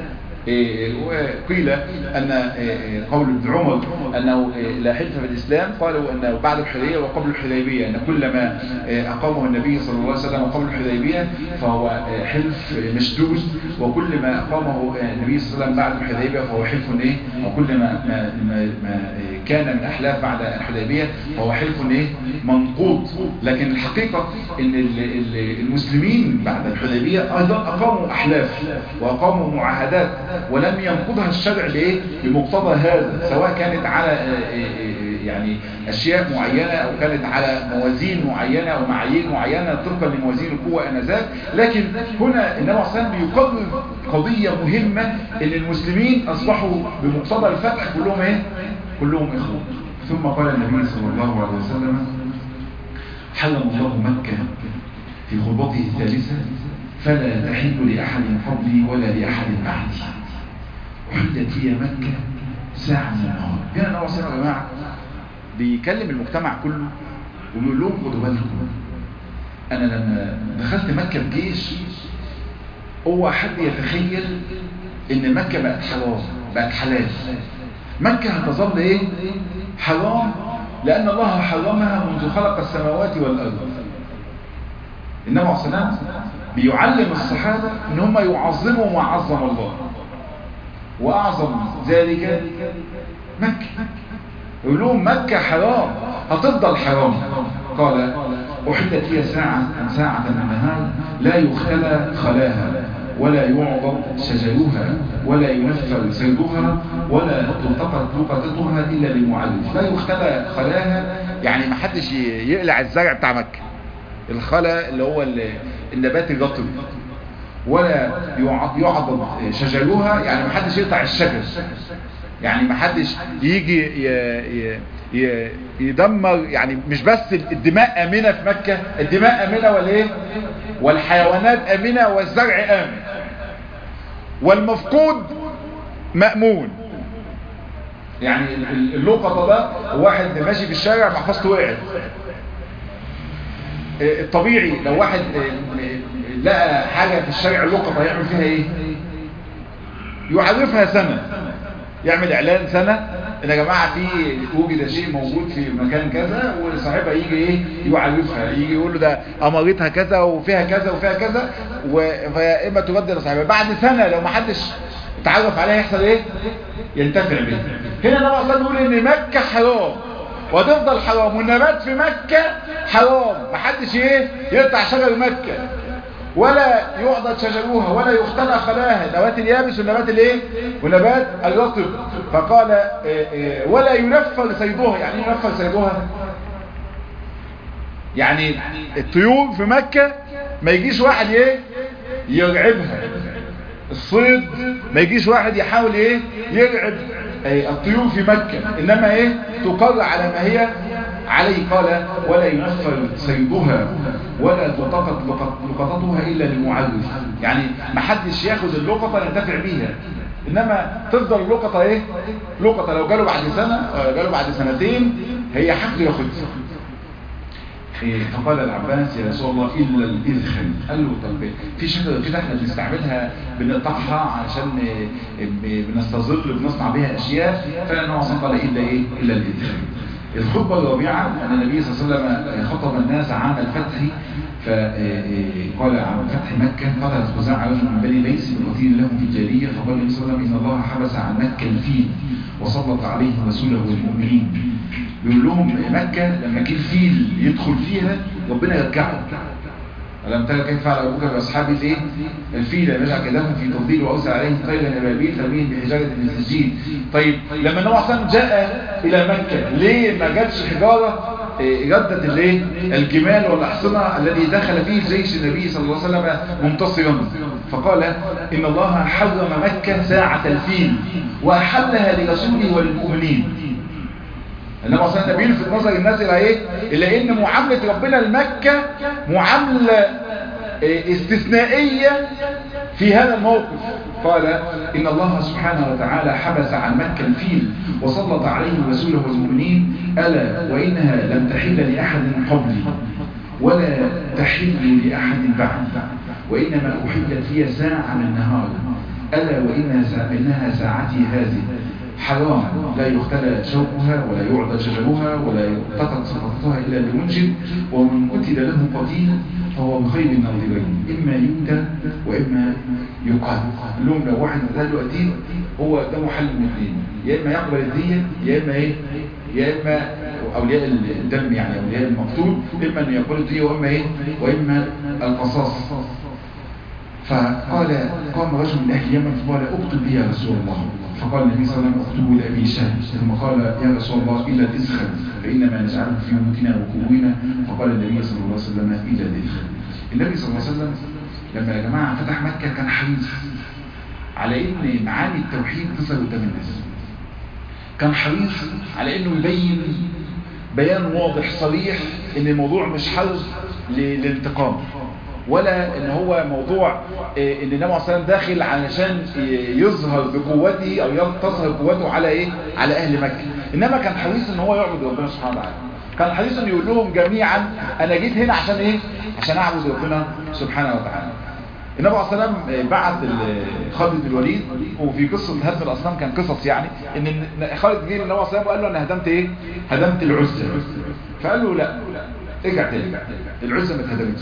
وقيل أن قول ابن عمر أنه لا حلف في الإسلام، قالوا أنه بعد الحديبية وقبل الحديبية، أن كل ما أقامه النبي صلى الله عليه وسلم قبل الحديبية فهو حلف مشدود، وكل ما أقامه النبي صلى الله عليه وسلم بعد الحديبية فهو حلف إيه؟ وكل ما كان من أحلاف بعد الحديبية فهو حلف إيه؟ منقوض. لكن الحقيقة أن المسلمين بعد الحديبية أيضا أقاموا أحلاف وأقاموا معاهدات ولم ينقضها الشرع بايه؟ بمقتضى هذا، سواء كانت على يعني اشياء معينة او كانت على موازين معينة او معايير معينة طبقا لموازين القوة انذاك. لكن هنا النبي صلى الله عليه وسلم بيقرر قضية مهمة، ان المسلمين اصبحوا بمقتضى الفتح كلهم ايه؟ كلهم اخوة. ثم قال النبي صلى الله عليه وسلم حرم الله مكة في خطبته الثالثة فلا تحل لأحد قبلي ولا لأحد بعدي، وحدت هي مكة ساعة من النهار. هنا النبي صلى الله عليه وسلم يا جماعة بيكلم المجتمع كله وبيقول لهم خدوا بالكم، أنا لما دخلت مكة بجيش هو حد يتخيل إن مكة بقت حرام، بقت حلال. مكة هتظل إيه؟ حرام، لأن الله حرمها منذ خلق السماوات والأرض. النبي عليه الصلاة والسلام بيعلم الصحابة ان هم يعظموا ما عظم الله، واعظم ذلك مكة. يقول لهم مكة حرام، هتفضل حرام. قال احدت هي ساعة من النهار لا يختلى خلاها، ولا يعضد شجرها ولا ينفر صيدها ولا تلتقط لقطتها إلا للمعلف. لا يختلى خلاها، يعني ما حدش يقلع الزرع بتاع مكة، الخلا اللي هو النبات الرطب، ولا يعضد شجرها، يعني ما حدش يقطع الشجر، يعني ما حدش يجي يدمر. يعني مش بس الدماء آمنة في مكة، الدماء آمنة والايه والحيوانات آمنة والزرع آمن والمفقود مأمون. يعني اللقطة ده واحد ماشي في الشارع محفظته وقعت، الطبيعي لو واحد لقى حاجة في الشارع اللقطة يعمل فيها ايه؟ يعرفها سنة، يعمل اعلان سنة ان يا جماعة في وجد شيء موجود في مكان كذا، وصاحبها يجي ايه يعرفها، يجي يقول له ده امارتها كذا وفيها كذا وفيها كذا، فاما ترد لصاحبها. بعد سنة لو ما حدش اتعرف عليها يحصل ايه؟ ينتفع بيه. هنا النبي اصلا بيقول ان مكة حرام وتفضل حرام، والنبات في مكة حرام، محدش ايه يقطع شجر مكة ولا يعضد شجرها ولا يختلى خلاها، النبات اليابس والنبات الايه والنبات الرطب. فقال ولا ينفر صيدها. يعني ايه ينفر صيدها؟ يعني الطيور في مكة ما يجيش واحد ايه يرعبها، الصيد ما يجيش واحد يحاول ايه يرعب الطيور في مكة، انما ايه تقر على ما هي عليه. قال ولا ينفر صيدها ولا تلتقط لقطتها الا للمعرف. يعني ما حدش ياخد اللقطة ينتفع بيها، انما تفضل اللقطة ايه لقطة، لو جاله بعد سنة جاله بعد سنتين هي حقه ياخدها. فقال العباس يا رسول الله إلا الإذخر. قال له طب في شجرة كده احنا بنستعملها بنقطعها علشان بنستظل بنصنع بها أشياء، فأنا أصلا قال إلا إيه إلا الإذخر. الخطبة الرابعة أن النبي صلى الله عليه وسلم خطب الناس عام الفتح، فقال عام فتح مكة قال خزاعة رجل من بني ليس بقتيل لهم في الجاهلية، فقال النبي صلى الله عليه وسلم إن الله حبس عن مكة الفيل وسلط عليه رسوله والمؤمنين. بيقول لهم مكة لما جه الفيل يدخل فيها ربنا يرجعه. ألم ترى كيف فعل أبوك بأصحاب الايه الفيل يجعل كيدهم في تفضيل وأوسع عليهم طيرا أبابيل ترميهم بحجارة من سجيل. طيب لما النبي صلى الله عليه وسلم جاء إلى مكة ليه ما جاتش حجارة ردت الايه الجمال والأحصنة الذي دخل فيه جيش النبي صلى الله عليه وسلم منتصرا؟ فقال إن الله حرم مكة ساعة الفيل وأحلها لرسوله وللمؤمنين. انما اصلا نبيل في نظر الناس الى ايه الا ان معاملة ربنا لمكة معاملة استثنائية في هذا الموقف. قال ان الله سبحانه وتعالى حبس عن مكة الفيل وسلط عليه رسوله والمؤمنين، الا وانها لم تحل لاحد قبلي ولا تحل لاحد بعد، وانما احلت هي ساعة من النهار، الا وانها ساعتي هذه حرام لا يختلى شوكها ولا يعضى شجرها ولا يلتقط سقطتها إلا بمنجد، ومن قتل له قتيل فهو بخير النظيرين، إما يؤتى وإما يقال. لهم لو واحد قتل له قتيل هو ده محل من اثنين، يا إما يقبل الدية يا إما إيه يا إما أولياء الدم يعني أولياء المقتول إما أن يقبل الدية وإما إيه وإما القصاص. فقال قام رجل من أهل اليمن فقال اقتل بي يا رسول الله. فقال النبي صلى الله عليه وسلم اكتبوا لأبي شهر. ثم قال يا رسول الله إلا الإذخر فإنما نجعله في بيوتنا وكبوينا. فقال النبي صلى الله عليه وسلم إلا الإذخر. النبي صلى الله عليه وسلم لما يا جماعة فتح مكة كان حريص على إن معاني التوحيد تصل قدام الناس، كان حريص على إنه يبين بيان واضح صريح إن الموضوع مش حرب للانتقام، ولا ان هو موضوع ان النبي صلى الله عليه وسلم داخل علشان يظهر بقوته او تظهر قوته على ايه على اهل مكة، انما كان حريص ان هو يعبد ربنا سبحانه وتعالى، كان حريص ان يقول لهم جميعا انا جيت هنا عشان ايه عشان اعبد ربنا سبحانه وتعالى. النبي صلى الله عليه وسلم بعت خالد بن الوليد، وفي قصه هدم الاصنام كان قصص يعني ان خالد جه للنبي صلى الله عليه وسلم وقال له انا هدمت ايه هدمت العزة، فقال له لا ارجع تاني العزة ما اتهدمتش.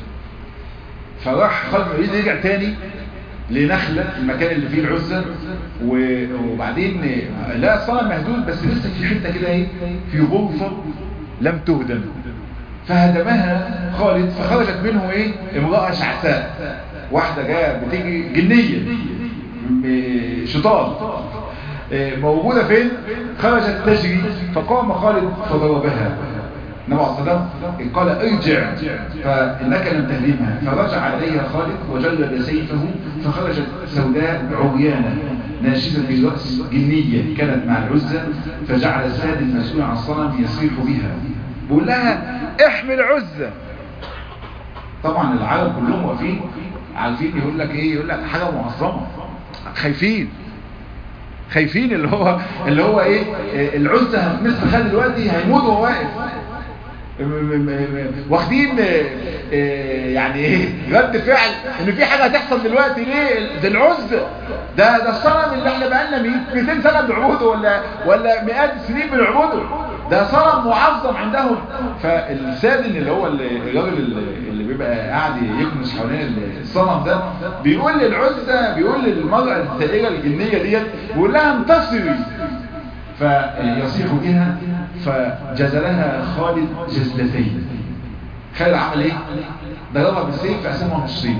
فراح خالد بن الوليد يرجع تاني لنخلة المكان اللي فيه العزة، وبعدين لا الصنم مهدود بس لسه في حتة كده ايه في غرفة لم تهدم، فهدمها خالد فخرجت منه ايه امرأة شعثاء واحدة جاية بتيجي جنية شيطان موجودة فين؟ خرجت تجري فقام خالد فضربها. النبي عليه الصلاة والسلام قال ارجع فإنك لم تهدمها، فرجع إليها خالد وجلد سيفه فخرجت سوداء عريانة ناشفة الرأس جنية كانت مع العزة، فجعل الساد المسؤول عن الصنم يصيح بها بيقول لها احمي العزة. طبعا العرب كلهم واقفين عارفين يقول لك ايه، يقول لك حاجة معظمة، خايفين اللي هو ايه العزة مثل خالد دلوقتي هيموت وهو واقف، واخدين يعني ايه رد فعل ان في حاجة هتحصل دلوقتي. ليه؟ ده العزة، ده الصنم اللي احنا بقالنا 200 سنة بنعبده ولا مئات السنين بنعبده، ده صنم معظم عندهم. فالسادن اللي هو الراجل اللي بيبقى قاعد يكنس حوالين الصنم ده بيقول للعزة، بيقول للمرأة الثائرة الجنية ديت بيقول لها انتصري، فيصيح بها فجزلها خالد جزلتين. خالد عمل ايه؟ ضربها بالسيف فقسمها نصين.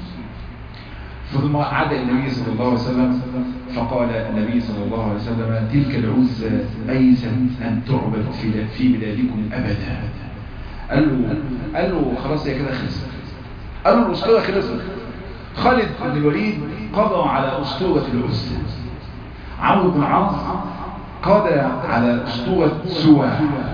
ثم عاد النبي صلى الله عليه وسلم فقال النبي صلى الله عليه وسلم تلك العزة أيست أن تعبد في بلادكم أبدا. قال له خلاص هي كده خلصت، قال له الأسطورة خلصت. خالد بن الوليد قضى على أسطورة العزة. عمرو بن العاص قضى على أسطورة سوى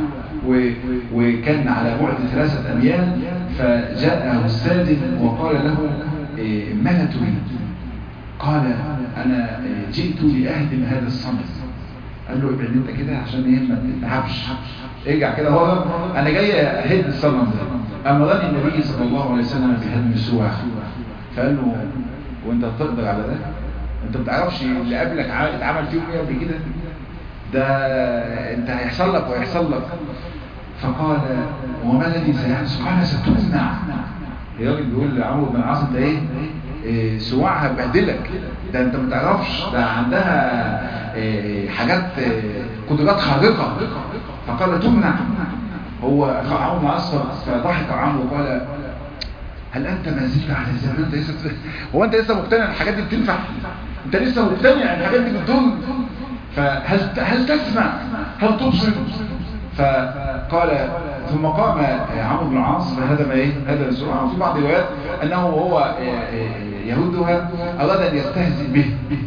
وكان على بعد 3 أميال، فجاءه السادن وقال له ماذا تريد؟ قال أنا جئت لأهدم هذا الصنم. قال له ابعد انت كده عشان ايه ما تتعبش، ارجع كده ورا، انا جاي اهد الصنم ده. امرني النبي صلى الله عليه وسلم بهدم السواح. فقال له وانت تقدر على ده؟ انت ما بتعرفش اللي قبلك اتعمل فيهم ايه قبل كده؟ ده انت هيحصل لك وهيحصل لك. فقال وما الذي سيحدث؟ قال ستمنع. الراجل بيقول لعمرو بن العاص انت ايه سواعها بهدلك، ده انت ما تعرفش، ده عندها حاجات قدرات خارقة. فقال تمنع. هو عمرو بن العاص فضحك عمرو وقال هل انت ما زلت على الزمان؟ هو انت لسه مقتنع ان الحاجات دي بتنفع؟ انت لسه مقتنع ان الحاجات دي بتضر؟ فهل تسمع؟ هل تبصر؟ فقال ثم قام عمرو بن العاص فهدم هذا السوء. في بعض الروايات انه وهو يهودها اراد ان يستهزئ به،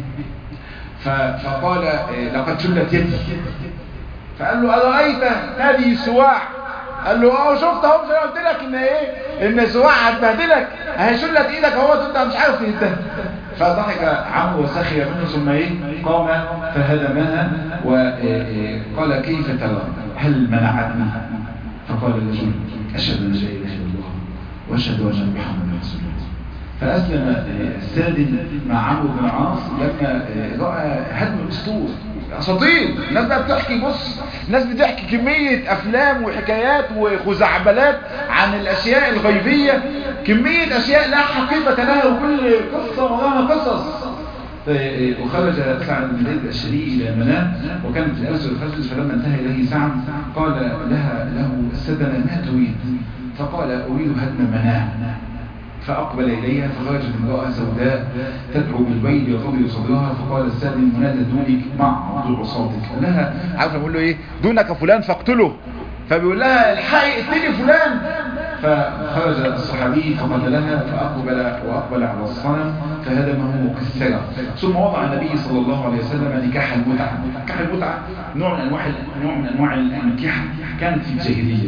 فقال لقد شلت يدي. فقال له ارايت هذه السواع؟ قال له شفت اهو، مش انا قلت لك ان السواع هتبهدلك، اهي شلت ايدك اهو انت مش عارف تهدها. فضحك عمرو وسخر منه ثم قام فهدمها وقال كيف ترى؟ هل منعتني؟ فقال الرجل اشهد ان لا اله الا الله واشهد ان محمدا رسول الله. فاسلم السادن مع عمرو بن العاص لما راى هدم الاسطول. اساطير الناس بقى بتحكي، بص الناس بتحكي كميه افلام وحكايات وخزعبلات عن الاشياء الغيبيه، كميه اشياء لا حقيقه لها وكل قصه وراها قصص. وخرج سعد بن زيد الأشعري إلى منام وكانت في أسر الخزرج، فلما انتهى إليه سعد قال له السدنة ما تريد؟ فقال أريد هدم منام. فأقبل إليها فخرجت امرأة سوداء تدعو بالويل وتضرب صدرها. فقال السادن منادى دونك بعض عصاتك. لها عارفه بيقول له ايه؟ دونك فلان فاقتله. فبيقول لها الحقي اقتلي فلان. فخرج الصحابي فقتلها فأقبل على الصنم فهدمه وكسره. ثم وضع النبي صلى الله عليه وسلم نكاح المتعة. نكاح المتعة نوع من أنواع النكاح كانت في الجاهلية،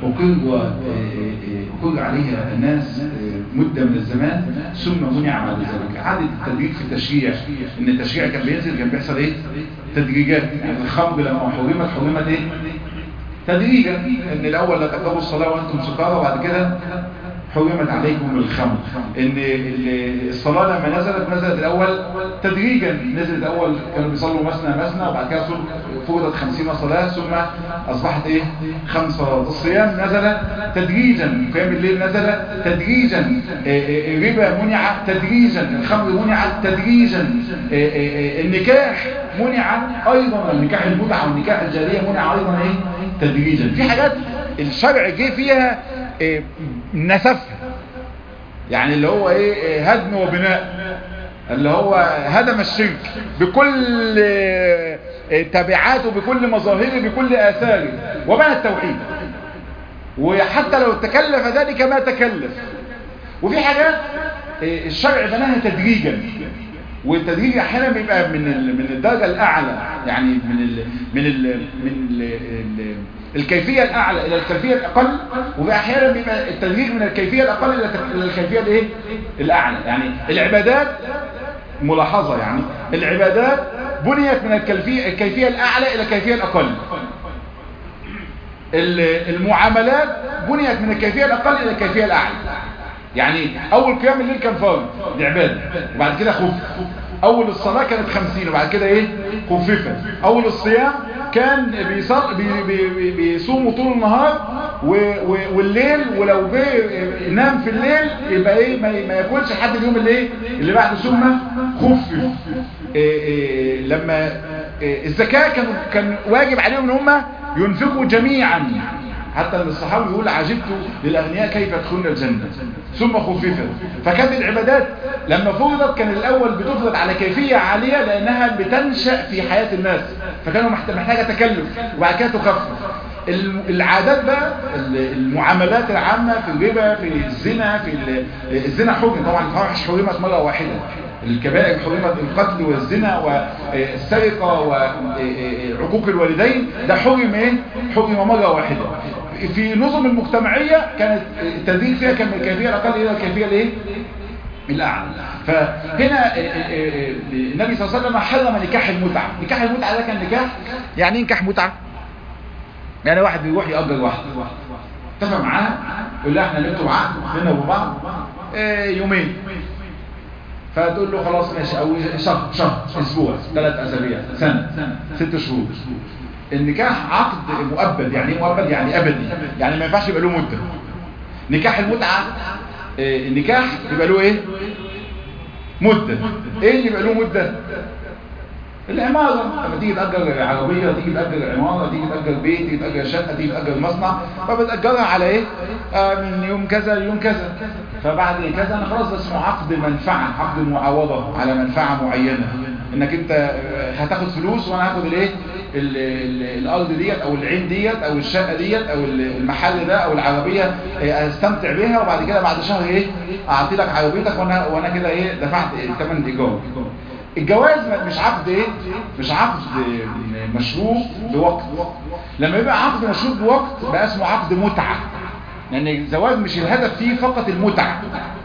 وقر عليها الناس مدة من الزمان ثم منع بعد ذلك. عادة التدريج في التشريع، ان التشريع كان بينزل كان بيحصل ايه؟ تدريجات. يعني الخمر لما حرمت ايه؟ تدريجا، ان الاول لا تقربوا الصلاة وانتم سكارى، وبعد كده حرمت عليكم الخمر. ان الصلاة لما نزلت الاول تدريجا، نزلت الاول كانوا بيصلوا مثنى وبعد كده فرضت 50 صلاة ثم اصبحت ايه؟ 5. الصيام نزل تدريجا، قيام الليل نزل تدريجا، الربا منع تدريجا، الخمر منع تدريجا، النكاح منع ايضا، النكاح المتعة والنكاح الجارية منع ايضا ايه؟ تدريجا. في حاجات الشرع جه فيها نسفها، يعني اللي هو ايه هدم وبناء، اللي هو هدم الشرك بكل تبعاته بكل مظاهره بكل آثاره وبنى التوحيد. وحتى لو تكلف ذلك ما تكلف. وفي حاجات الشرع بناها تدريجا، والتدريج احيانا بيبقى من الدرجه الاعلى، يعني من الكيفيه الاعلى الى الكيفيه الاقل، واحيانا بيبقى التدريج من الكيفيه الاقل الى الكيفيه الايه الاعلى. يعني العبادات ملاحظه، يعني العبادات بنيت من الكيفيه الاعلى الى الكيفيه الاقل. المعاملات بنيت من الكيفيه الاقل الى الكيفيه الاعلى. يعني اول قيام الليل كان فرض، دي عباده، وبعد كده خف. اول الصلاه كانت 50 وبعد كده ايه خففت. اول الصيام كان بيصوموا طول النهار والليل، ولو نام في الليل يبقى ايه ما ياكلش لحد اليوم اللي بعد، ثم خفف. لما الزكاه كان واجب عليهم ان هم ينفقوا جميعا، حتى ان الصحابي يقول عجبت للاغنياء كيف يدخلون الجنه ثم خففت. فكانت العبادات لما فرضت كان الاول بتفرض على كيفيه عاليه لانها بتنشا في حياه الناس، فكانوا محتاجه تكلف وبعد كده تخفف. العادات بقى، المعاملات العامه في الربا، في الزنا، في الزنا حرم طبعا، الفواحش حرمت مره واحده، الكبائر حرمت، القتل والزنا والسرقه وعقوق الوالدين ده حرم ايه؟ حرم مره واحده. في نظم المجتمعيه كانت التدريج فيها كان من الكيفيه الاقل الى الكيفيه الايه؟ الاعلى. فهنا النبي صلى الله عليه وسلم حرم نكاح المتعه. نكاح المتعه ده كان نكاح، يعني ايه نكاح متعه؟ يعني واحد بيروح يأجر واحده، اتفق معاها يقول لها احنا نكتب عقد بيننا وبين بعض يومين، فتقول له خلاص ماشي، او شهر، اسبوع، 3 اسابيع، سنه، 6 شهور. النكاح عقد مؤبد. يعني ايه مؤبد؟ يعني ابدي، يعني ما ينفعش يبقى له مده. نكاح المتعه النكاح يبقى له ايه؟ مده. ايه اللي يبقى له مده؟ العمارة، لما تيجي تأجر عربية، تيجي تأجر عمارة، تيجي تأجر بيت، تيجي تأجر شقة، تيجي تأجر مصنع، فبتأجرها على ايه؟ من يوم كذا ليوم كذا، فبعد كذا انا خلاص. ده اسمه عقد منفعة، عقد معاوضة على منفعة معينة، انك انت هتاخد فلوس وانا هاخد الايه؟ الارض ديت او العين ديت او الشقة ديت او المحل ده او العربية استمتع بيها، وبعد كده بعد شهر ايه؟ اعطي لك عربيتك وانا كده ايه؟ دفعت ثمن الايجار. الجواز مش عقد ايه؟ مش عقد مشروط بوقت. لما يبقى عقد مشروط بوقت بقى اسمه عقد متعة، لان يعني الزواج مش الهدف فيه فقط المتعة.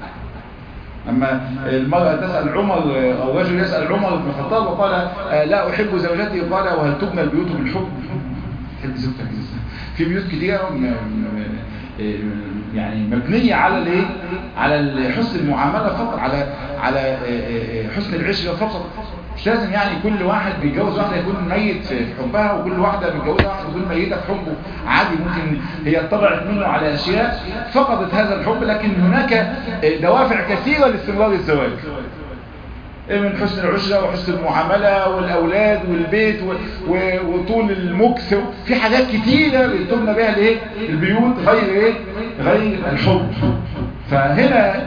اما المرأة تسأل عمر، او رجل يسأل عمر بن الخطاب وقال لا احب زوجتي، قال وهل تبنى البيوت بالحب؟ تحب زوجتك؟ في بيوت كتيرة يعني مبنية على الايه؟ على حسن المعاملة فقط، على حسن العشرة فقط. مش لازم يعني كل واحد بيتجوز واحدة يكون ميت في حبها، وكل واحدة بيتجوزها واحدة يكون ميتة في حبه. عادي، ممكن هي طلعت منه على اشياء فقدت هذا الحب، لكن هناك دوافع كثيرة لاستمرار الزواج، من حسن العشرة وحسن المعاملة والأولاد والبيت وطول المكث. في حاجات كتيرة بتبنى بها الايه؟ البيوت، غير ايه؟ غير الحب. فهنا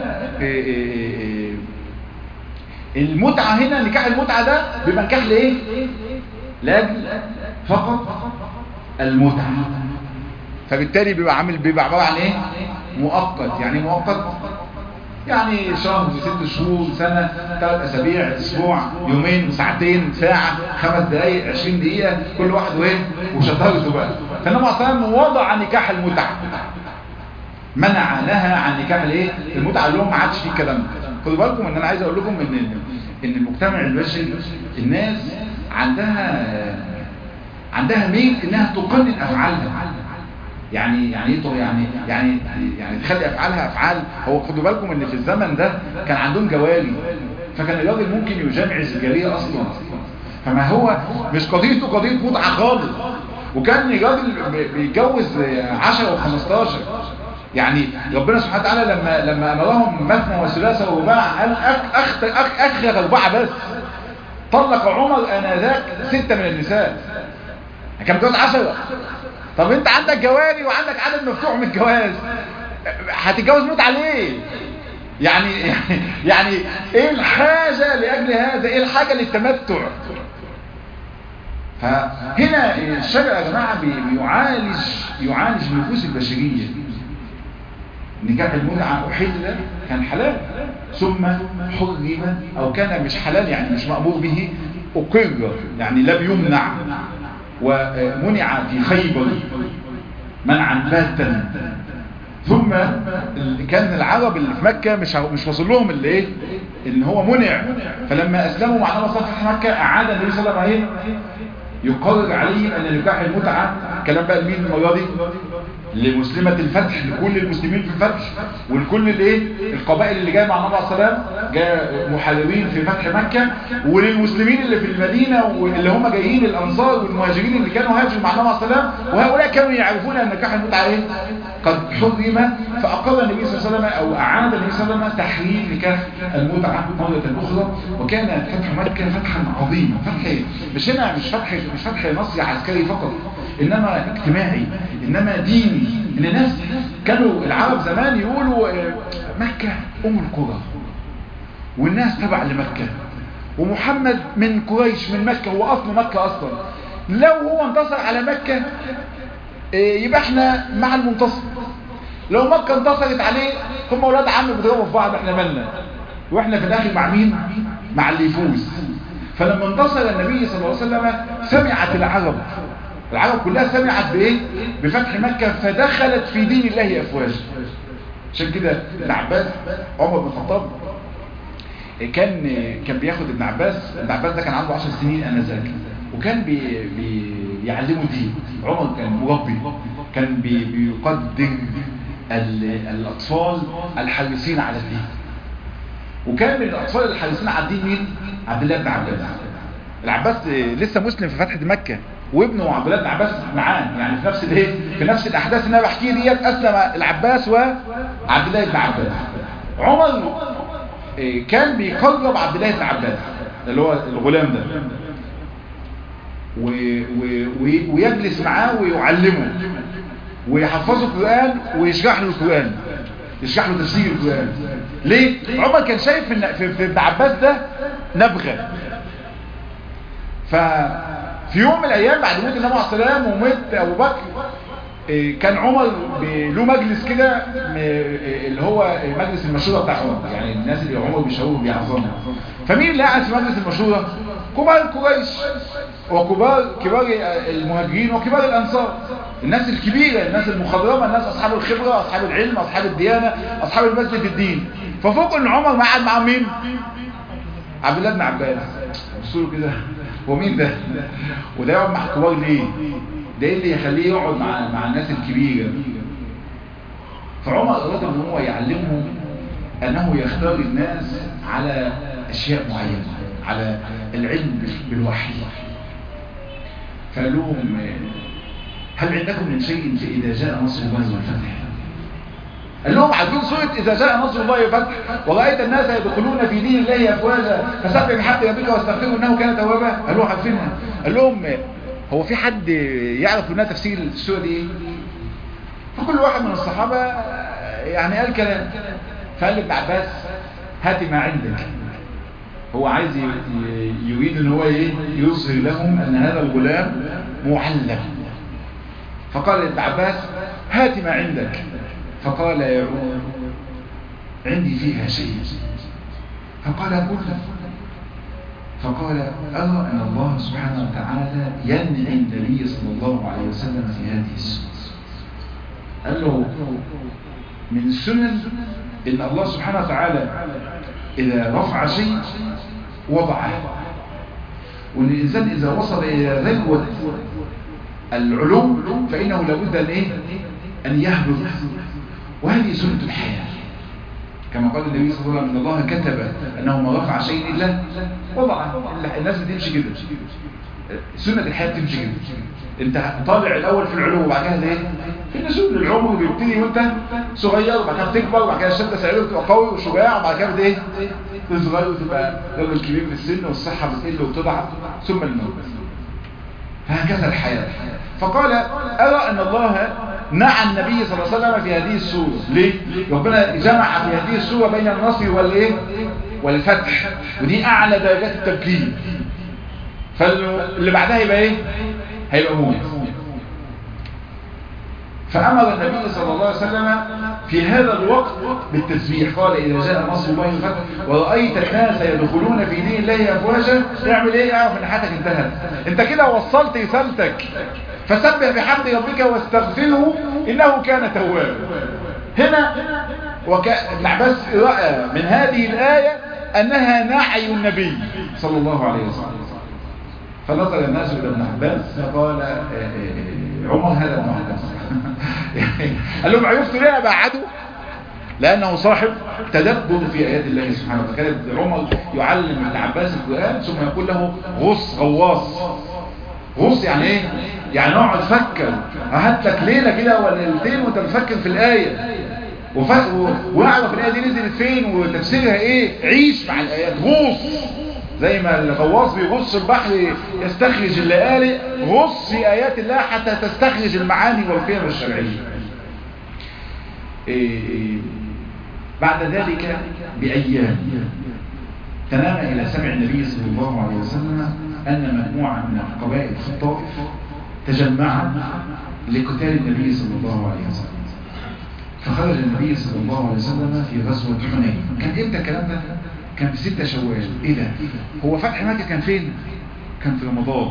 المتعة، هنا نكاح المتعة ده بيبقى نكاح لايه؟ لاجل فقط المتعة. فبالتالي بيبقى عبارة عن ايه؟ مؤقت. يعني مؤقت يعني شهر، 6 شهور، سنة، 3 أسابيع، أسبوع، يومين، ساعتين، ساعة، 5 دقايق، 20 دقيقة، كل واحد وايه وشطارته بقى. فالنبي صلى الله عليه وسلم وضع نكاح المتعة، منع نهى عن نكاح الايه؟ المتعة، اللي ما عادش فيه الكلام ده. خدوا بالكم ان انا عايز اقول لكم ان المجتمع البشري الناس عندها ميل انها تقنن افعالها. يعني تخلي افعالها افعال. هو خدوا بالكم ان في الزمن ده كان عندهم جواري، فكان الراجل ممكن يجامع الجاريه اصلا، فما هو مش قضيته قضيه متعه خالص. وكان الراجل بيتجوز 10 و15. يعني ربنا سبحانه وتعالى لما امرهم مثنى وثلاثه ورباع قال اخر 4 بس. طلق عمر انذاك 6 من النساء، كان متجوز 10. طب انت عندك جواري وعندك عدد مفتوح من الجواز، هتتجوز متعة ليه؟ يعني ايه الحاجة لاجل هذا؟ ايه الحاجة للتمتع؟ فهنا الشرع يا جماعة يعالج النفوس البشرية. نكاح المتعة أحل كان حلال، ثم حرم أو كان مش حلال يعني مش مأمور به، أقر يعني لم يمنع، ومنع في خيبر منعا باتا. ثم كان العرب اللي في مكة مش وصل لهم اللي ايه ان هو منع، فلما اسلموا مع نبي فتح مكة اعاد النبي صلى الله عليه وسلم يقرر عليه ان نكاح المتعة. كلام بقى لمين المرة دي؟ لمسلمة الفتح، لكل المسلمين في الفتح ولكل الايه القبائل اللي جايه مع النبي عليه الصلاه والسلام، جاء محاربين في فتح مكة، وللمسلمين اللي في المدينة واللي هم جايين الانصار والمهاجرين اللي كانوا هاجروا مع النبي عليه الصلاه والسلام، وهؤلاء كانوا يعرفون ان نكاح المتعة ايه قد حرم. فاقر النبي صلى الله عليه وسلم او اعاد النبي صلى الله عليه وسلم تحريم نكاح المتعة مرة اخرى. وكان فتح مكة فتحا عظيما، فتح مش فتح نصري عسكري فقط، انما اجتماعي، انما ديني. ان الناس كانوا العرب زمان يقولوا مكة ام القرى، والناس تبع لمكة، ومحمد من قريش من مكة، هو اصل مكة اصلا. لو هو انتصر على مكة يبقى احنا مع المنتصر، لو مكة انتصرت عليه هم اولاد عم بيضربوا في بعض، احنا مالنا، واحنا في الاخر مع مين؟ مع اللي يفوز. فلما انتصر النبي صلى الله عليه وسلم سمعت العرب كلها سمعت بايه؟ بفتح مكة، فدخلت في دين الله افواجا. عشان كده ابن عباس، عمر بن الخطاب كان بياخد ابن عباس ده كان عنده 10 سنين انذاك، وكان بيعلمه دين. عمر كان مربي، كان بيقدر الاطفال الحريصين على الدين. وكان من الاطفال الحريصين على الدين مين؟ عبد الله بن عباس. العباس لسه مسلم في فتح مكة، وابنه عبد الله بن عباس معاه، يعني في نفس الاحداث اللي انا بحكيها ديت اسلم العباس وعبد الله بن عباس. عمر كان بيقرب عبد الله بن عباس اللي هو الغلام ده، ويجلس معاه ويعلمه ويحفظه القرآن ويشرح له القرآن، يشرح له تفسير القرآن. ليه؟ عمر كان شايف ان في ابن عباس ده نبغة. ففي يوم من الايام بعد موت النبي عليه الصلاه والسلام وموت ابو بكر، كان عمر له مجلس كده اللي هو مجلس المشورة بتاع عمر، يعني الناس اللي عمر بيشاوروا بيعظموا. فمين اللي قاعد في مجلس المشورة؟ كبار قريش وكبار المهاجرين وكبار الانصار، الناس الكبيرة، الناس المخضرمة، الناس اصحاب الخبرة، اصحاب العلم، اصحاب الديانة، اصحاب المسجد في الدين. ففوق ان عمر ما قاعد مع مين؟ عبد الله بن عباس. بصوا له كده، هو مين ده؟ وده يقعد مع الكبار ليه؟ ده ايه اللي يخليه يقعد مع الناس الكبيرة؟ فعمر أراد ان هو يعلمهم انه يختار الناس على اشياء معينة، على العلم بالوحي. فقال لهم هل عندكم من شيء فإذا جاء نصر الله والفتح؟ قال لهم عارفين سورة إذا جاء نصر الله والفتح ورأيت الناس يدخلون في دين الله أفواجا فسبح بحمد ربك واستغفره إنه كان توابا؟ قال لهم عارفينها. قال لهم هو في حد يعرف لنا تفسير السورة دي ايه؟ فكل واحد من الصحابة يعني قال كلام. فقال لابن عباس هات ما عندك. هو عايز يريد ان هو يظهر لهم ان هذا الغلام معلم. فقال ابن عباس هات ما عندك. فقال يا عمر عندي فيها شيء. فقال قل. فقال أرى أن الله سبحانه وتعالى ينعي النبي صلى الله عليه وسلم في هذه السورة. قال له من السنن إن الله سبحانه وتعالى إذا رفع شيء وضعه، وإن الإنسان إذا وصل إلى ذروة العلو فإنه لابد أن يهبط، وهذه سنة الحياة. كما قال النبي صلى الله عليه وسلم ان الله كتب انه ما رفع شيء الا وضعه. الناس بتمشي كده، سنة الحياة بتمشي كده. انت طالع الاول في العلو وبعد كده في النزول. العمر بيبتدي وانت صغير وبعد كده بتكبر وبعد كده الشده سعيده بتبقى قوي وشجاع وبعد كده تصغر وتبقى راجل كبير في السن والصحه بتقل وتضعف ثم الموت. هكذا الحياة. فقال أرى أن الله نعى النبي صلى الله عليه وسلم في هذه السورة. ليه؟ ربنا جمع في هذه السورة بين النصر والايه والفتح، ودي اعلى درجات التبكير. فاللي بعدها يبقى ايه؟ هيبقى موت. فأمر النبي صلى الله عليه وسلم في هذا الوقت بالتسبيح، قال إذا جاء نصر الله والفتح ورأيت الناس يدخلون في دين الله أفواجا، تعمل إيه؟ اعرف إن حياتك انتهت، أنت كده وصلت رسالتك. فسبح بحمد ربك واستغفره إنه كان توابا. هنا ابن عباس رأى من هذه الآية أنها نعي النبي صلى الله عليه وسلم، فنظر الناس إلى ابن عباس فقال عمر هذا ابن عباس. قال لهم عرفتوا ليه أبعده؟ لأنه صاحب تدبر في آيات الله سبحانه وتعالى. كان عمر يعلم ابن عباس القرآن ثم يقول له غص غواص. غص يعني ايه؟ يعني اقعد فكر، هات لك ليلة كده ولا ليلتين وانت بتفكر في الآية واعرف الآية دي نزلت فين وتفسيرها ايه. عيش مع الآيات، غوص زي ما الغواص بيغص البحر يستخرج اللآلئ، غص في آيات الله حتى تستخرج المعاني والقيم الشرعية. بعد ذلك بأيام تنام إلى سمع النبي صلى الله عليه وسلم أن مجموعة من القبائل في الطائف تجمعت لقتال النبي صلى الله عليه وسلم. فخرج النبي صلى الله عليه وسلم في غزوة حنين. كان امتى الكلام ده؟ كان في 6 شوال. ايه ده؟ هو فتح مكة كان فين؟ كان في رمضان.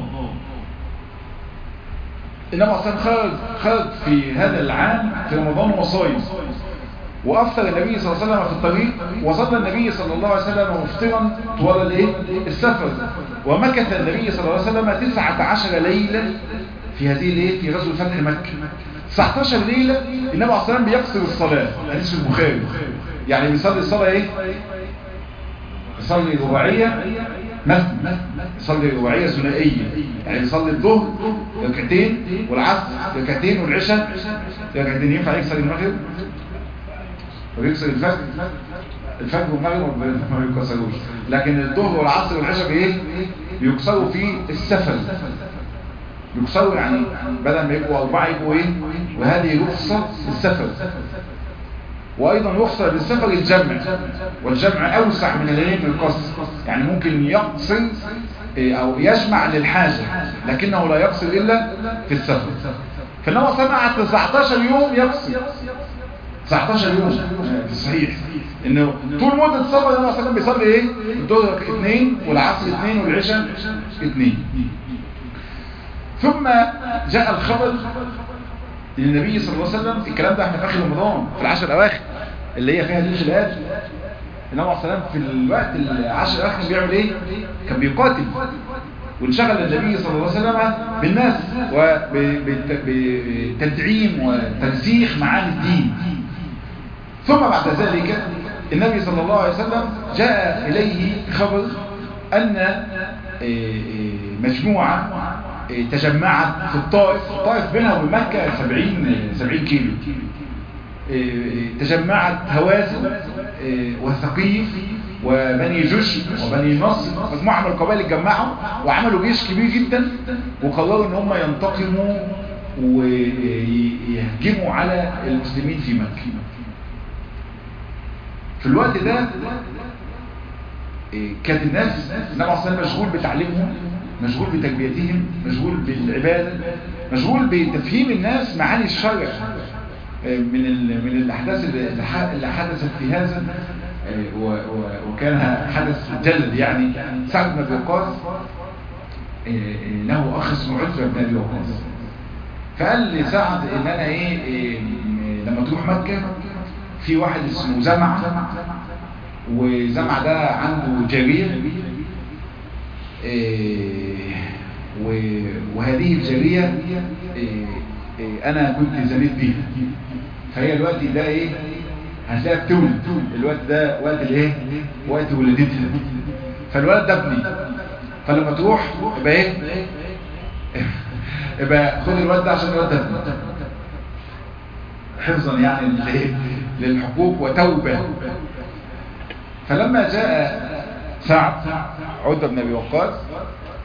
انما اصلا خرج في هذا العام في رمضان وصايم، وافطر النبي صلى الله عليه وسلم في الطريق، وصلى النبي صلى الله عليه وسلم مفطرا طوال الايه السفر. ومكث النبي صلى الله عليه وسلم 19 ليلة في هذه الايه في غزوة فتح مكة. 19 ليلة النبي عليه الصلاة والسلام بيقصر الصلاة. حديث البخاري يعني بيصلي الصلاة ايه؟ يصلي رباعية مثنى، يصلي رباعية ثنائية، يعني يصلي الظهر ركعتين والعصر ركعتين والعشاء ركعتين. ينفع يكسر المغرب ويكسر الفجر والمغرب ما بيكسروش، لكن الظهر والعصر والعشاء بايه؟ بيكسروا في السفر. يكسروا يعني بدل ما يبقوا 4 يبقوا ايه؟ وهذه رخصة السفر. وايضا رخصة للسفر الجمع، والجمع اوسع من الايه من القصر. يعني ممكن يقصر او يجمع للحاجة لكنه لا يقصر الا في السفر. فالنبي صلى الله عليه وسلم 19 يوم يقصر. 19 يوم في الصحيح انه طول مدة السفر النبي صلى الله عليه وسلم بيصلي ايه؟ الظهر 2 والعصر 2 والعشاء 2. ثم جاء الخبر للنبي صلى الله عليه وسلم. الكلام ده احنا في اخر رمضان في العشر الاواخر اللي هي فيها ليله القدر. النبي عليه الصلاه والسلام في الوقت العشر الاواخر بيعمل ايه؟ كان بيقاتل. وانشغل النبي صلى الله عليه وسلم بالناس وبتدعيم وترسيخ معاني الدين. ثم بعد ذلك النبي صلى الله عليه وسلم جاء اليه خبر ان مجموعه تجمعت في الطائف بينها وبين مكة 70 كيلو. تجمعت هوازن وثقيف وبني جش وبني نصر، مجموعة من القبائل اتجمعوا وعملوا جيش كبير جدا، وقرروا ان هم ينتقموا ويهجموا على المسلمين في مكة. في الوقت ده كانت الناس النبي عليه الصلاة والسلام مشغول بتعليمهم، مشغول بتربيتهم، مشغول بالعبادة، مشغول بتفهيم الناس معاني الشرع. من الأحداث اللي حدثت في هذا وكان حدث جلد. يعني سعد بن أبي وقاص له أخ اسمه عتبة بن أبي وقاص، فقال لسعد إن أنا لما تروح مكة في واحد اسمه زمع، وزمع ده عنده جارية، وهذه الجارية انا كنت زنيت بيها، فهي الوقت ده هتلاقيها بتولد. الوقت ده وقت وقت ولادتها، فالولد ده ابني، فلما تروح يبقى خد الولد ده عشان الولد ده ابني، حفظا يعني للحقوق وتوبة. فلما جاء سعد عتبة بن أبي وقاص،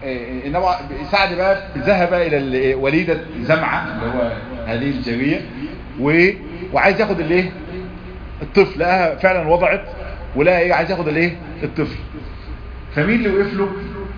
سعد بقى ذهب إلى وليدة زمعة اللي هو هذه الجارية، وعايز ياخد الايه الطفل، لقاها فعلا وضعت ولقى ايه عايز ياخد الايه الطفل. فمين اللي وقف له؟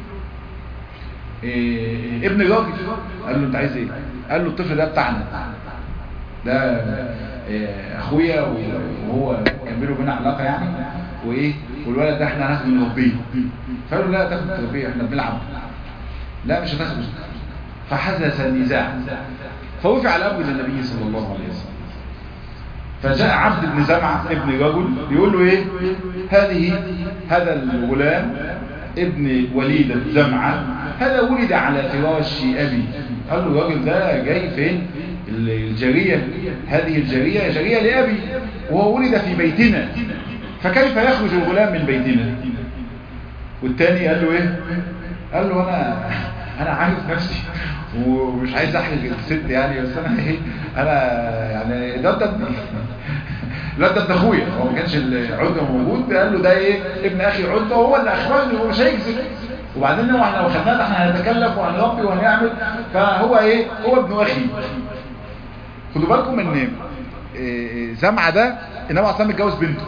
ابن الراجل. قال له انت عايز ايه؟ قال له الطفل ده بتاعنا، ده اخويا وهو كان بينه وبين علاقه يعني، وايه والولد ده احنا هناخده نربيه. فقال له لا تاخد تربيه، احنا بنلعب. لا مش هتاخده. فحدث النزاع، فوقف على امر النبي صلى الله عليه وسلم. فجاء عبد بن زمعه ابن رجل يقول له ايه هذا الغلام ابن وليدة زمعة، هذا ولد على فراش أبي. قال له الراجل ده جاي فين؟ الجارية، هذه الجارية جارية لأبي، وهو ولد في بيتنا، فكيف يخرج الغلام من بيتنا؟ والتاني قال له ايه؟ قال له انا عارف نفسي ومش عايز احرج الست يعني، بس انا يعني ده لا ده ابن اخويا، هو ما كانش العدة موجود. قال له ده ايه ابن اخي عدة، وهو اللي اخبرني وهو مش هيكذب، وبعدين هو احنا لو خدناه احنا هنتكلف وهنربي وهنعمل، فهو ايه هو ابن اخي. خدوا بالكم ان زمعة ده النبي عليه الصلاه والسلام اتجوز بنته،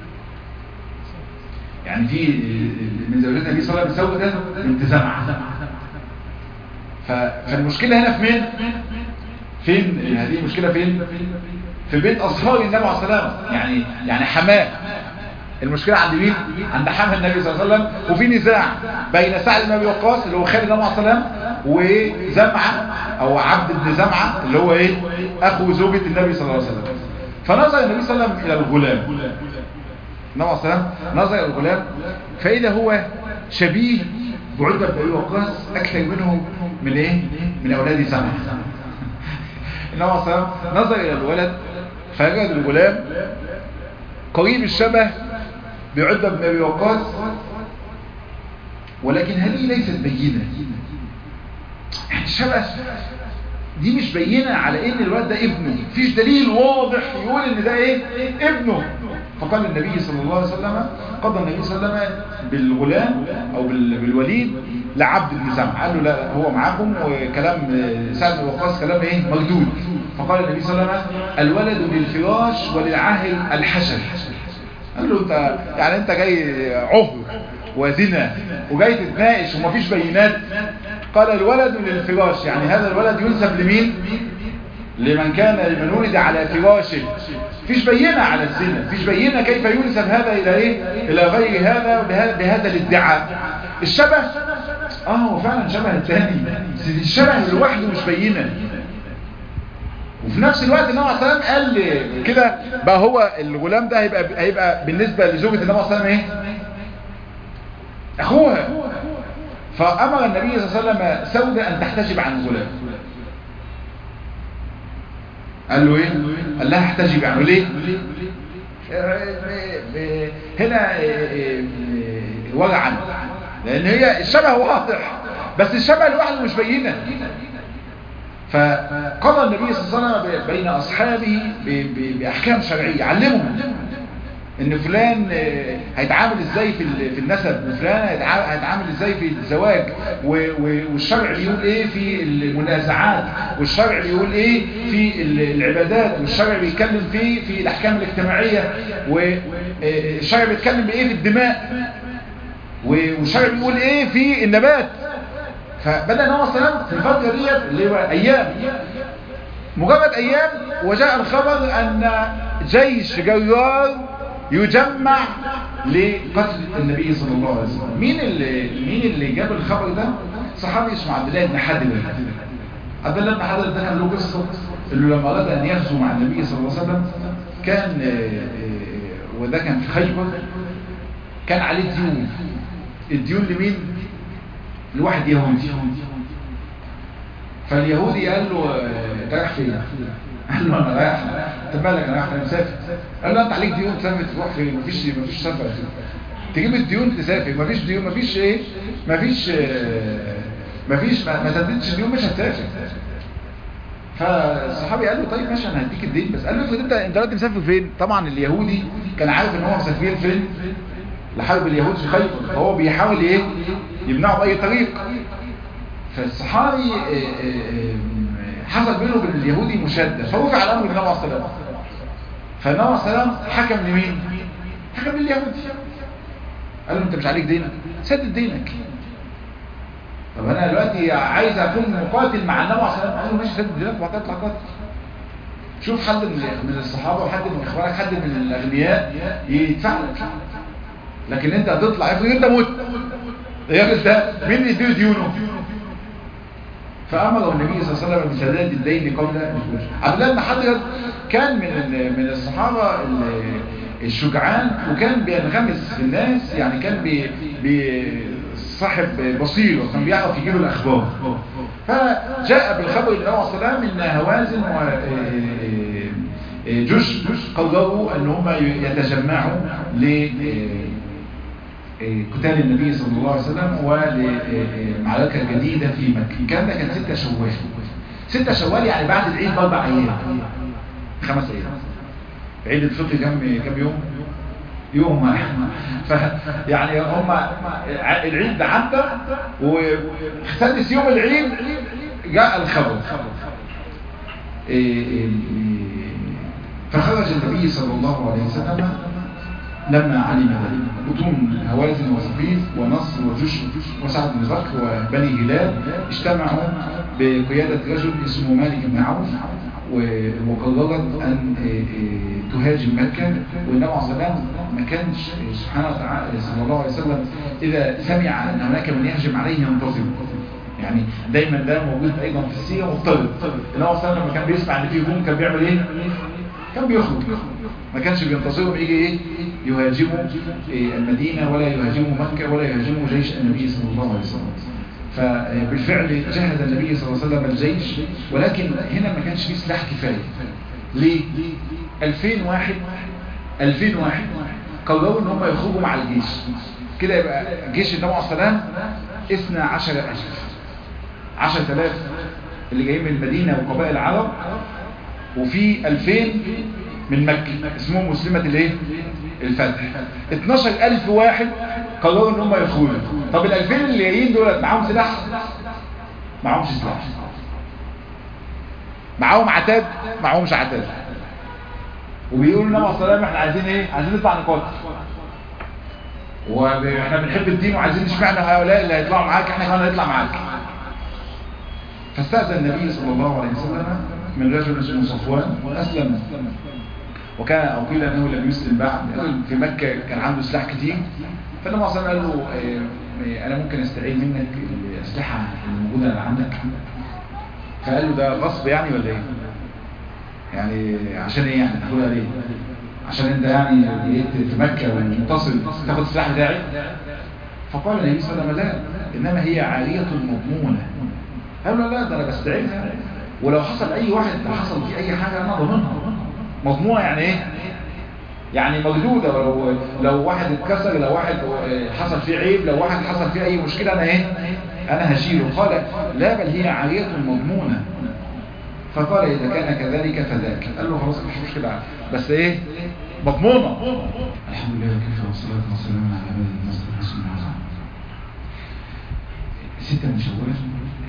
يعني في من زوجات النبي صلى الله عليه وسلم ده بنت زمعة. فالمشكلة هنا في فين هذه المشكلة فين؟ في بيت أصهار النبي عليه الصلاة والسلام، يعني حماه. المشكلة عند مين؟ عند حماه النبي صلى الله عليه وسلم. وفي نزاع بين سعد بن أبي وقاص اللي هو خالد النبي عليه الصلاة والسلام، وزمعة أو عبد بن زمعة اللي هو ايه أخو زوجة النبي صلى الله عليه وسلم. فنظر النبي صلى الله عليه وسلم إلى الغلام، النبي عليه الصلاة والسلام نظر إلى الغلام فإذا هو شبيه بعدة بن أبي وقاص أكثر منه من ايه؟ من أولاد زمعة. النبي عليه الصلاة والسلام نظر إلى الولد فوجد الغلام قريب الشبه بعدة بن أبي وقاص، ولكن هذه ليست بينة. الشبه دي مش بينة على ان الولد ده ابنه، مفيش دليل واضح يقول ان ده ايه ابنه. فقال النبي صلى الله عليه وسلم، قضى النبي صلى الله عليه وسلم بالغلام او بالوليد لعبد بن زمعة. قال له لا هو معاكم، وكلام سعد بن وقاص كلام ايه مردود. فقال النبي صلى الله عليه وسلم الولد للفراش وللعاهل الحشر. قال له انت يعني انت جاي عهر وزنا وجاي تتناقش ومفيش بينات؟ قال الولد للفراش، يعني هذا الولد ينسب لمين؟ لمن ولد على فراشه. فيش بينة على الزنا، فيش بينة كيف ينسب هذا الى ايه الى غير هذا بهذا الادعاء. الشبه هو فعلا شبه الثاني، الشبه لوحده مش بينة. وفي نفس الوقت النبي عليه الصلاه والسلام قال كده بقى هو الغلام ده هيبقى بالنسبه لزوجة النبي عليه الصلاه والسلام ايه؟ اخوها. فامر النبي صلى الله عليه وسلم سودة ان تحتجب عن الغلام. قال له ايه؟ قال لها احتجب عنه. ليه؟ هنا وجعا، لان هي الشبه واضح بس الشبه لوحده مش بينه. فقضى النبي صلى الله عليه وسلم بين أصحابه بأحكام شرعية، علمهم ان فلان هيتعامل ازاي في النسب، وفلان هيتعامل ازاي في الزواج، والشرع بيقول ايه في المنازعات، والشرع بيقول ايه في العبادات، والشرع بيتكلم في الاحكام الاجتماعية، والشرع بيتكلم بايه في الدماء، والشرع بيقول ايه في النبات. فبدأ النبي صلى الله عليه وسلم في الفترة ديت اللي هو ايام، مجرد ايام وجاء الخبر ان جيش جرار يجمع لقتل النبي صلى الله عليه وسلم. مين اللي جاب الخبر ده؟ صحابي اسمه عبد الله بن حدر. عبد الله بن حدر ده كان له قصه، اللي لما اراد ان يغزو مع النبي صلى الله عليه وسلم كان وده كان في خيبر، كان عليه ديون. الديون لمين؟ لواحد يهودي. فاليهودي قال له انت رايح فين؟ قال له انا رايح. انت مالك؟ انا رايح مسافر. قال له انت عليك ديون تسافر تروح فين؟ مفيش سفر، تجيب الديون تسافر. مفيش ديون، مفيش ايه، مفيش ما سددتش الديون مش هتسافر. فالصحابي قال له طيب ماشي انا هديك الدين، بس قال له افرض انت دلوقتي مسافر فين؟ طبعا اليهودي كان عارف ان هو مسافرين فين؟ لحرب اليهود في خيبر، فهو بيحاول ايه يمنعه باي طريق. فالصحابي حصل بينه وبين اليهودي مشادة، فرفع الامر للنبي عليه الصلاه والسلام. فالنبي عليه الصلاه والسلام حكم لمين؟ حكم لليهودي. قال له انت مش عليك دينك، سدد دينك. طب انا دلوقتي عايز اكون مقاتل مع النبي عليه الصلاه والسلام، قال له ماشي سدد دينك وبعد كده اطلع قاتل. شوف حد من الصحابه وحد من اخوانك، حد من الاغنياء يدفع لك، لكن انت هتطلع افرض انت مت، الراجل ده مين يديه ديونه؟ فامر النبي صلى الله عليه وسلم بسداد الدين قبل الخروج. عبد الله بن حضرة كان من الصحابه الشجعان، وكان بينغمس في الناس، يعني كان صاحب بصيره، كان بيعرف يجيب الاخبار. فجاء بالخبر النبي عليه الصلاه والسلام ان هوازن وجش قرروا ان هم يتجمعوا قتال النبي صلى الله عليه وسلم ولمعركة جديدة في مكة. الكلام ده كان 6 شوال. 6 شوال يعني بعد العيد ب4 أيام، 5 أيام. عيد الفطر كم يوم؟ يوم واحد. يعني هم العيد عدى، وسادس يوم العيد جاء الخبر. فخرج النبي صلى الله عليه وسلم لما علم ذلك. بطون هوازن وثقيف ونصر وجش وسعد بن بكر وبني هلال اجتمعوا بقيادة رجل اسمه مالك بن عوف، وقررت أن تهاجم مكة. والنبي عليه الصلاة والسلام ما كانش سبحانه وتعالى صلى الله عليه وسلم إذا سمع أن هناك من يهجم عليه ينتظر، يعني دايما ده موجود أيضا في السيرة مضطرد. النبي عليه الصلاة والسلام لما كان بيسمع أن في هجوم كان بيعمل إيه؟ كان بيخرج، ما كانش بينتظرهم يجي ايه يهاجموا المدينة ولا يهاجموا مكة ولا يهاجموا جيش النبي صلى الله عليه وسلم. فبالفعل جهز النبي صلى الله عليه وسلم الجيش، ولكن هنا ما كانش فيه سلاح كفاية. ليه؟ 2000 واحد قرروا ان هم يخرجوا مع الجيش كده، يبقى جيش النبي عليه الصلاة والسلام 12,000. 10,000 اللي جايين من المدينة وقبائل العرب، وفي 2000 من مكة اسمهم مسلمة الايه؟ الفتح. 12,000 واحد قرروا ان هم يخرجوا. طب ال2000 اللي جايين دول معاهم سلاح؟ معاهمش سلاح. معاهم عتاد؟ معاهمش عتاد. وبيقولوا لنا والسلام احنا عايزين ايه؟ عايزين نطلع نقاتل، واحنا بنحب الدين وعايزين نشمعنا هؤلاء اللي هيطلعوا معاك، احنا كمان هنطلع معاك. فاستأذن النبي صلى الله عليه وسلم من رجل اسمه صفوان وأسلم، وكان أو قيل أنه لم يسلم بعد. في مكة كان عنده سلاح كتير، فالنبي صلى الله عليه وسلم قال له أنا ممكن أستعين منك الأسلحة الموجودة اللي عندك. فقال له ده غصب يعني ولا إيه؟ يعني عشان إيه يعني تاخدها ليه؟ عشان أنت يعني جيت في مكة ومتصل تاخد السلاح بتاعي؟ فقال النبي صلى الله عليه وسلم لا، إنما هي عارية مضمونة. قال له لا ده أنا بستعينها، ولو حصل أي واحد حصل فيه أي حاجة أنا ضمنها. مضمونة يعني إيه؟ يعني موجودة، لو واحد اتكسر، لو واحد حصل فيه عيب، لو واحد حصل فيه أي مشكلة أنا إيه؟ أنا هشيله. قال لا بل هي عارية مضمونة. فقال إذا كان كذلك فذاك. قال له خلاص مش مشكلة، بس إيه؟ مضمونة. الحمد لله وكفى والصلاة والسلام على عباد المصطفى رسول الله. 6 من شوال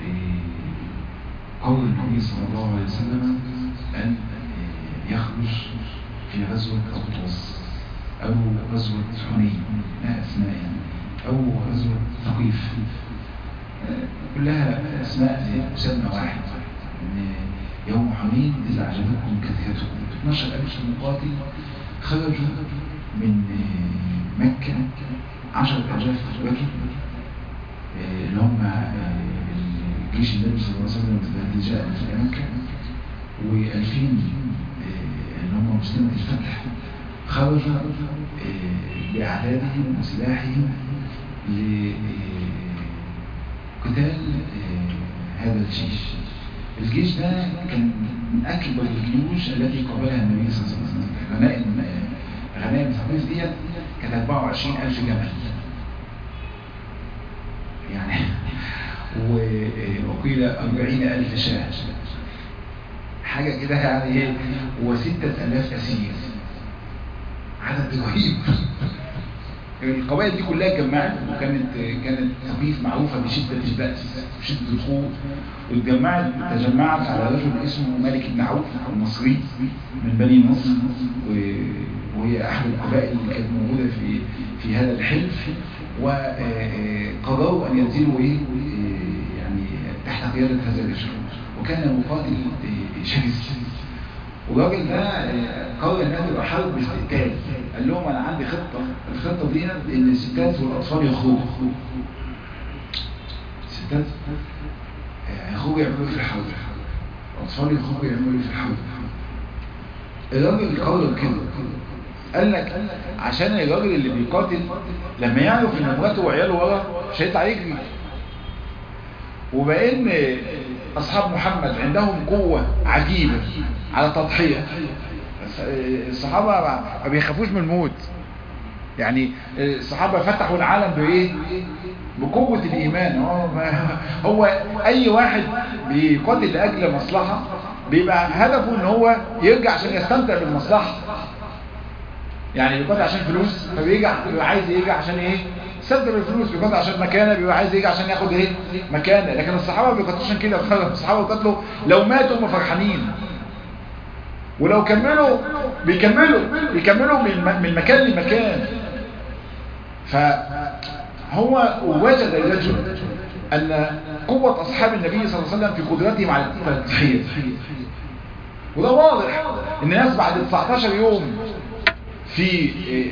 قول النبي صلى الله عليه وسلم أن يخرج في غزوة أبطاس أو غزوة حنين، لا أسماء يعني، أو غزوة ثقيف، كلها أسماء مسمى واحد. يوم حنين إذا أعجبتكم كثرتكم. 12,000 مقاتل خرجوا من مكة، 10,000 بكي اللي هم جيش النبي صلى الله عليه وسلم الذي جاء في مكة، و2000 اللي هم مسلمة الفتح خرجوا بأعدادهم وسلاحهم لقتال هذا الجيش. الجيش ده كان من أكبر الجيوش التي قابلها النبي صلى الله عليه وسلم. غنائم ثقيف ديت كانت 24,000 جمل يعني، وقيل 40,000 شاة، حاجة كده يعني ايه، و6,000 أسير، عدد رهيب. القبائل دي كلها اتجمعت، كانت ثقيف معروفة بشدة البأس وشدة الخوف، تجمعت على رجل اسمه مالك بن عوف المصري من بني نصر، وهي أحد القبائل اللي كانت موجودة في هذا الحلف، وقرروا أن ينزلوا يعني تحت قيادة هذا الرجل، وكان مقاتل شرس. والراجل ده قرر ان تبقى حرب باستقتال. قال لهم انا عندي خطه، الخطه دي ان الستات والاطفال يخرجوا. الستات يخرجوا يعملوا في الحرب، الاطفال يخرجوا يعملوا في الحرب. الراجل قرر كده، قال لك عشان الراجل اللي بيقاتل لما يعرف ان مراته وعياله ورا مش هيطلع يجري، وبان اصحاب محمد عندهم قوه عجيبه على تضحيه. الصحابه ما بيخافوش من الموت، يعني الصحابه فتحوا العالم بايه؟ بقوه الايمان. هو اي واحد بيقاتل لاجل مصلحه بيبقى هدفه ان هو يرجع عشان يستمتع بالمصلحه، يعني بيقاتل عشان فلوس فبيرجع بيبقى عايز يرجع عشان ايه؟ يستمتع بالفلوس. بيقاتل عشان مكانه بيبقى عايز يرجع عشان ياخد ايه؟ مكانه. لكن الصحابه بيقاتلوا عشان كده، الصحابه بيقاتلوا لو ماتوا هم فرحانين، ولو كملوا بيكملوا من مكان لمكان. فهو وجد الرجل ان قوه اصحاب النبي صلى الله عليه وسلم في قدرتهم على التضحيه، وده واضح ان الناس بعد 19 يوم في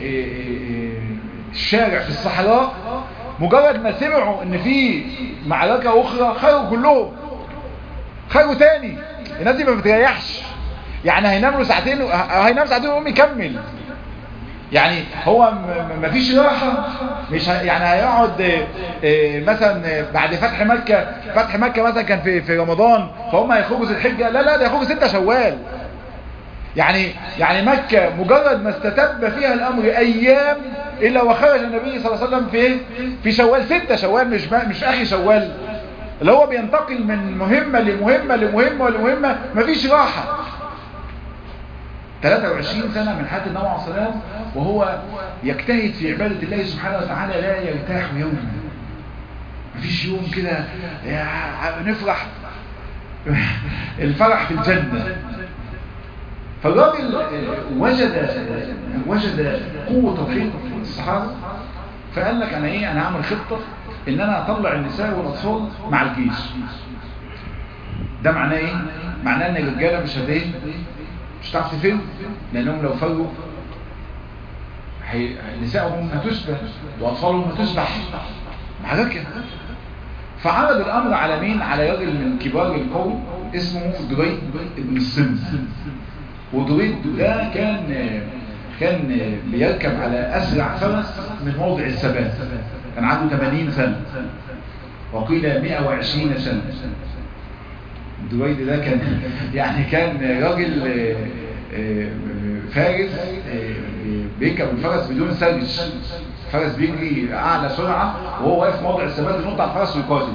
الشارع في الصحراء مجرد ما سمعوا ان في معركة اخرى خرجوا كلهم، خرجوا تاني. الناس دي ما بتريحش، يعني هينام ساعتين ويقوم يكمل. يعني هو ما فيش راحة، مش يعني هيقعد مثلا بعد فتح مكة مثلا كان في رمضان فهم هيخرجوا ذي الحجة، لا ده يخرجوا 6 شوال. يعني مكة مجرد ما استتب فيها الامر ايام الا وخرج النبي صلى الله عليه وسلم في شوال. 6 شوال، مش اخي شوال، اللي هو بينتقل من مهمة لمهمة مفيش راحة. 23 سنة من حياة النبي عليه الصلاة والسلام وهو يجتهد في عبادة الله سبحانه وتعالى، لا يرتاح يوما. مفيش يوم كده نفرح الفرح في الجنة. فالراجل وجد قوة تضحية الصحابة، فقال لك انا هعمل خطة ان انا اطلع النساء والاطفال مع الجيش. ده معناه ايه؟ معناه ان الرجالة مش هتعرف تفرق، لانهم لو فرقوا نسائهم هتشبه واطفالهم هتشبح معركة. فعرض الامر على مين؟ على راجل من كبار القوم اسمه دريد بن الصمت. ودريد ده كان بيركب على اسرع فرس من موضع الثبات، كان عنده 80 سنة وقيل 120 سنة. دريد ده كان راجل فارس بيركب الفرس بدون سرج. الفرس بيجري اعلى سرعة وهو واقف موضع الثبات ينط على الفرس ويقاتل.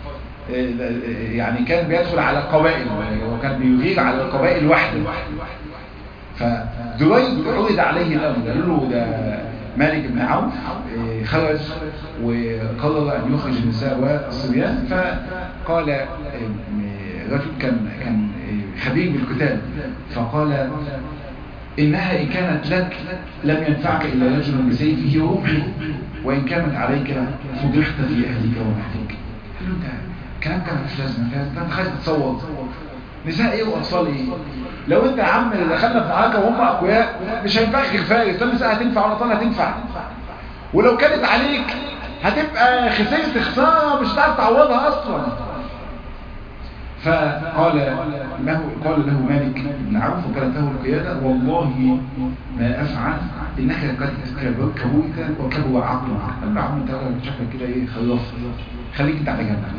يعني كان بيدخل على القبائل وكان بيغير على القبائل وحده. فدريد عرض عليه الامر، قالوا له ده مالك بن عوف خرج وقرر ان يخرج النساء والصبيان. فقال رجل كان خبير بالقتال، فقال إنها إن كانت لك لم ينفعك إلا رجل بسيفه ورمحه، وإن كانت عليك فضحت في أهلك ومحلك. قال له ده كلام كان مش لازم، انت خايف تصوت نساء ايه واطفال ايه؟ لو انت يا عم اللي دخلنا في معركه وهم اقوياء مش هينفعك الفارس، النساء هتنفع والاطفال هتنفع، ولو كانت عليك هتبقى خسرت خساره مش هتعرف تعوضها اصلا. فقال له مالك بن عوف وكانت له القياده: والله ما افعل، انك قد كبوت وكبو عقلك. قال له: عم انت شكلك كده ايه خلاص، خليك انت على جنب.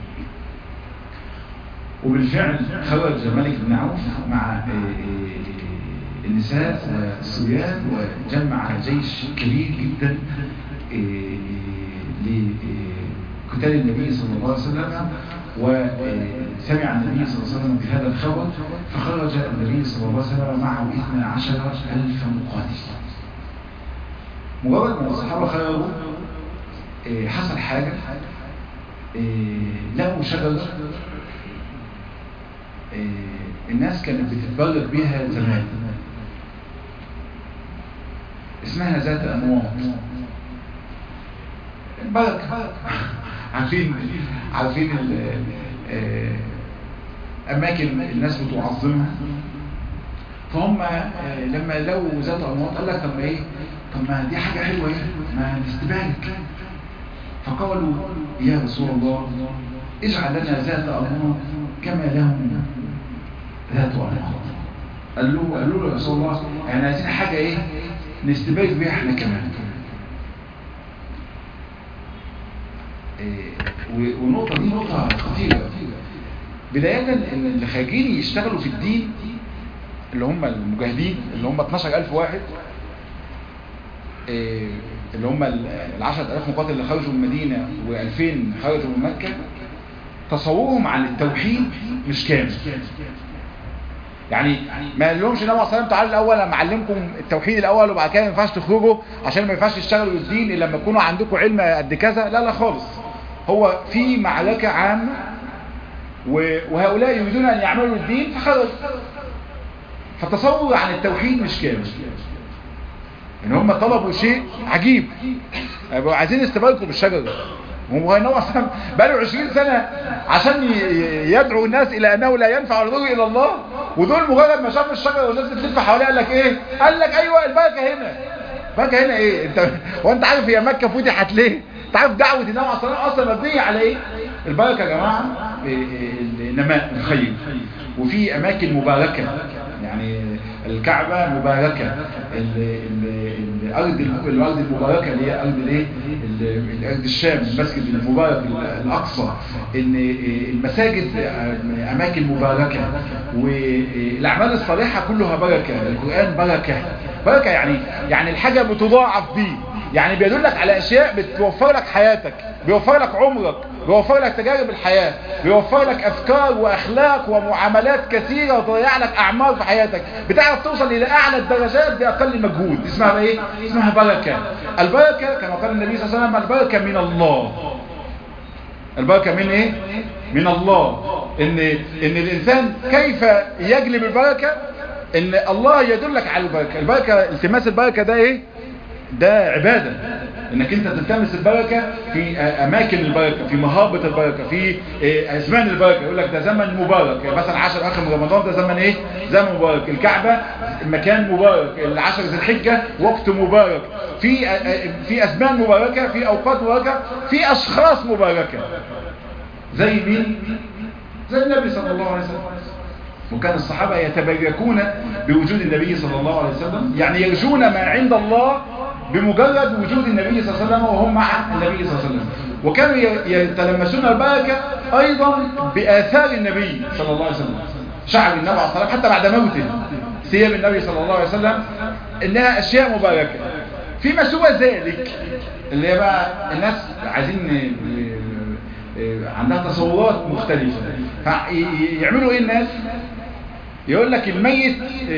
وبالفعل خرج مالك بن عوف مع النساء والصبيان وجمع جيش كبير جدا لقتال النبي صلى الله عليه وسلم. وسمع النبي صلى الله عليه وسلم بهذا الخبر، فخرج النبي صلى الله عليه وسلم معه 12,000 مقاتل. مجرد ما الصحابة خرجوا حصل حاجة، لقوا شجرة الناس كانت بتتبرك بيها زمان، اسمها ذات أنواط. البركة عارفين أماكن الناس بتعظمها، فهم لما لقوا ذات أنواط قال لك طب ما دي حاجة حلوة ايه، ما نستبارك. فقالوا يا رسول الله اجعل لنا ذات أنواط كما لهم ذات أنواط. قالوا له يا رسول الله يعني عايزين حاجة ايه نستبارك بيها احنا كمان. والنقطة دي نقطة خطيرة. بداية اللي خارجين يشتغلوا في الدين اللي هم المجاهدين اللي هم 12,000 واحد، اللي هم 10,000 مقاتل اللي خرجوا من المدينة و2000 خرجوا من مكة، تصورهم عن التوحيد مش كامل. يعني ما قالهمش النبي صلى الله عليه وسلم تعالوا الاول انا معلمكم التوحيد الاول وبعد كده ما ينفعش تخرجوا عشان ما ينفعش تشتغلوا الدين الا لما تكونوا عندكم علم قد كذا. لا خالص، هو في معركة عامة وهؤلاء يريدون ان يعملوا الدين فخرجوا. فالتصور عن التوحيد مش كامل، ان هم طلبوا شيء عجيب، عايزين يستباركوا بالشجرة. هو النبي صلى الله عليه وسلم بقاله 20 سنة عشان يدعو الناس الى انه لا ينفع ولا يضر الا الله، ودول مجرد ما شافوا الشجرة والناس بتلف حواليها قال لك ايه؟ قال لك ايوه البركة هنا. البركة هنا ايه؟ وانت عارف هي مكة فتحت ليه؟ انت عارف دعوة النبي عليه الصلاة والسلام اصلا مبنية على ايه؟ البركة يا جماعة النماء الخير، وفي اماكن مباركة، يعني الكعبة مباركة، الارض المباركة اللي هي ارض الايه؟ الارض الشام، المسجد المبارك الاقصى، ان المساجد اماكن مباركة، والاعمال الصالحة كلها بركة، القرآن بركة يعني الحاجة بتضاعف دي، يعني بيدلك على اشياء بتوفر لك حياتك، بيوفر لك عمرك، بيوفر لك تجارب الحياة، بيوفر لك افكار واخلاق ومعاملات كثيرة وتضيع لك اعمار في حياتك، بتعرف توصل الى اعلى الدرجات باقل مجهود. اسمها ايه؟ اسمها بركة. البركة كما قال النبي صلى الله عليه وسلم البركة من الله. البركة من ايه؟ من الله. ان الانسان كيف يجلب البركة؟ ان الله يدلك على البركة. التماس البركة ده ايه؟ ده عبادة، انك انت تلتمس البركة في اماكن البركة، في مهابة البركة، في ازمان البركة. يقول لك ده زمن مبارك، مثلا 10 اخر من رمضان ده زمن ايه؟ زمن مبارك. الكعبة مكان مبارك، العشر ذي الحجة وقت مبارك، في ازمان مباركة، في اوقات مباركة، في اشخاص مباركة. زي مين؟ زي النبي صلى الله عليه وسلم. وكان الصحابة يتبركون بوجود النبي صلى الله عليه وسلم، يعني يرجون ما عند الله بمجرد وجود النبي صلى الله عليه وسلم وهم مع النبي صلى الله عليه وسلم. وكانوا يتلمسون البركة أيضا بآثار النبي صلى الله عليه وسلم. شعر النبي عليه الصلاة والسلام حتى بعد موته، ثياب النبي صلى الله عليه وسلم إنها أشياء مباركة. فيما سوى ذلك اللي هي بقى الناس عايزين عندها تصورات مختلفة، فيعملوا ايه الناس؟ يقول لك الميت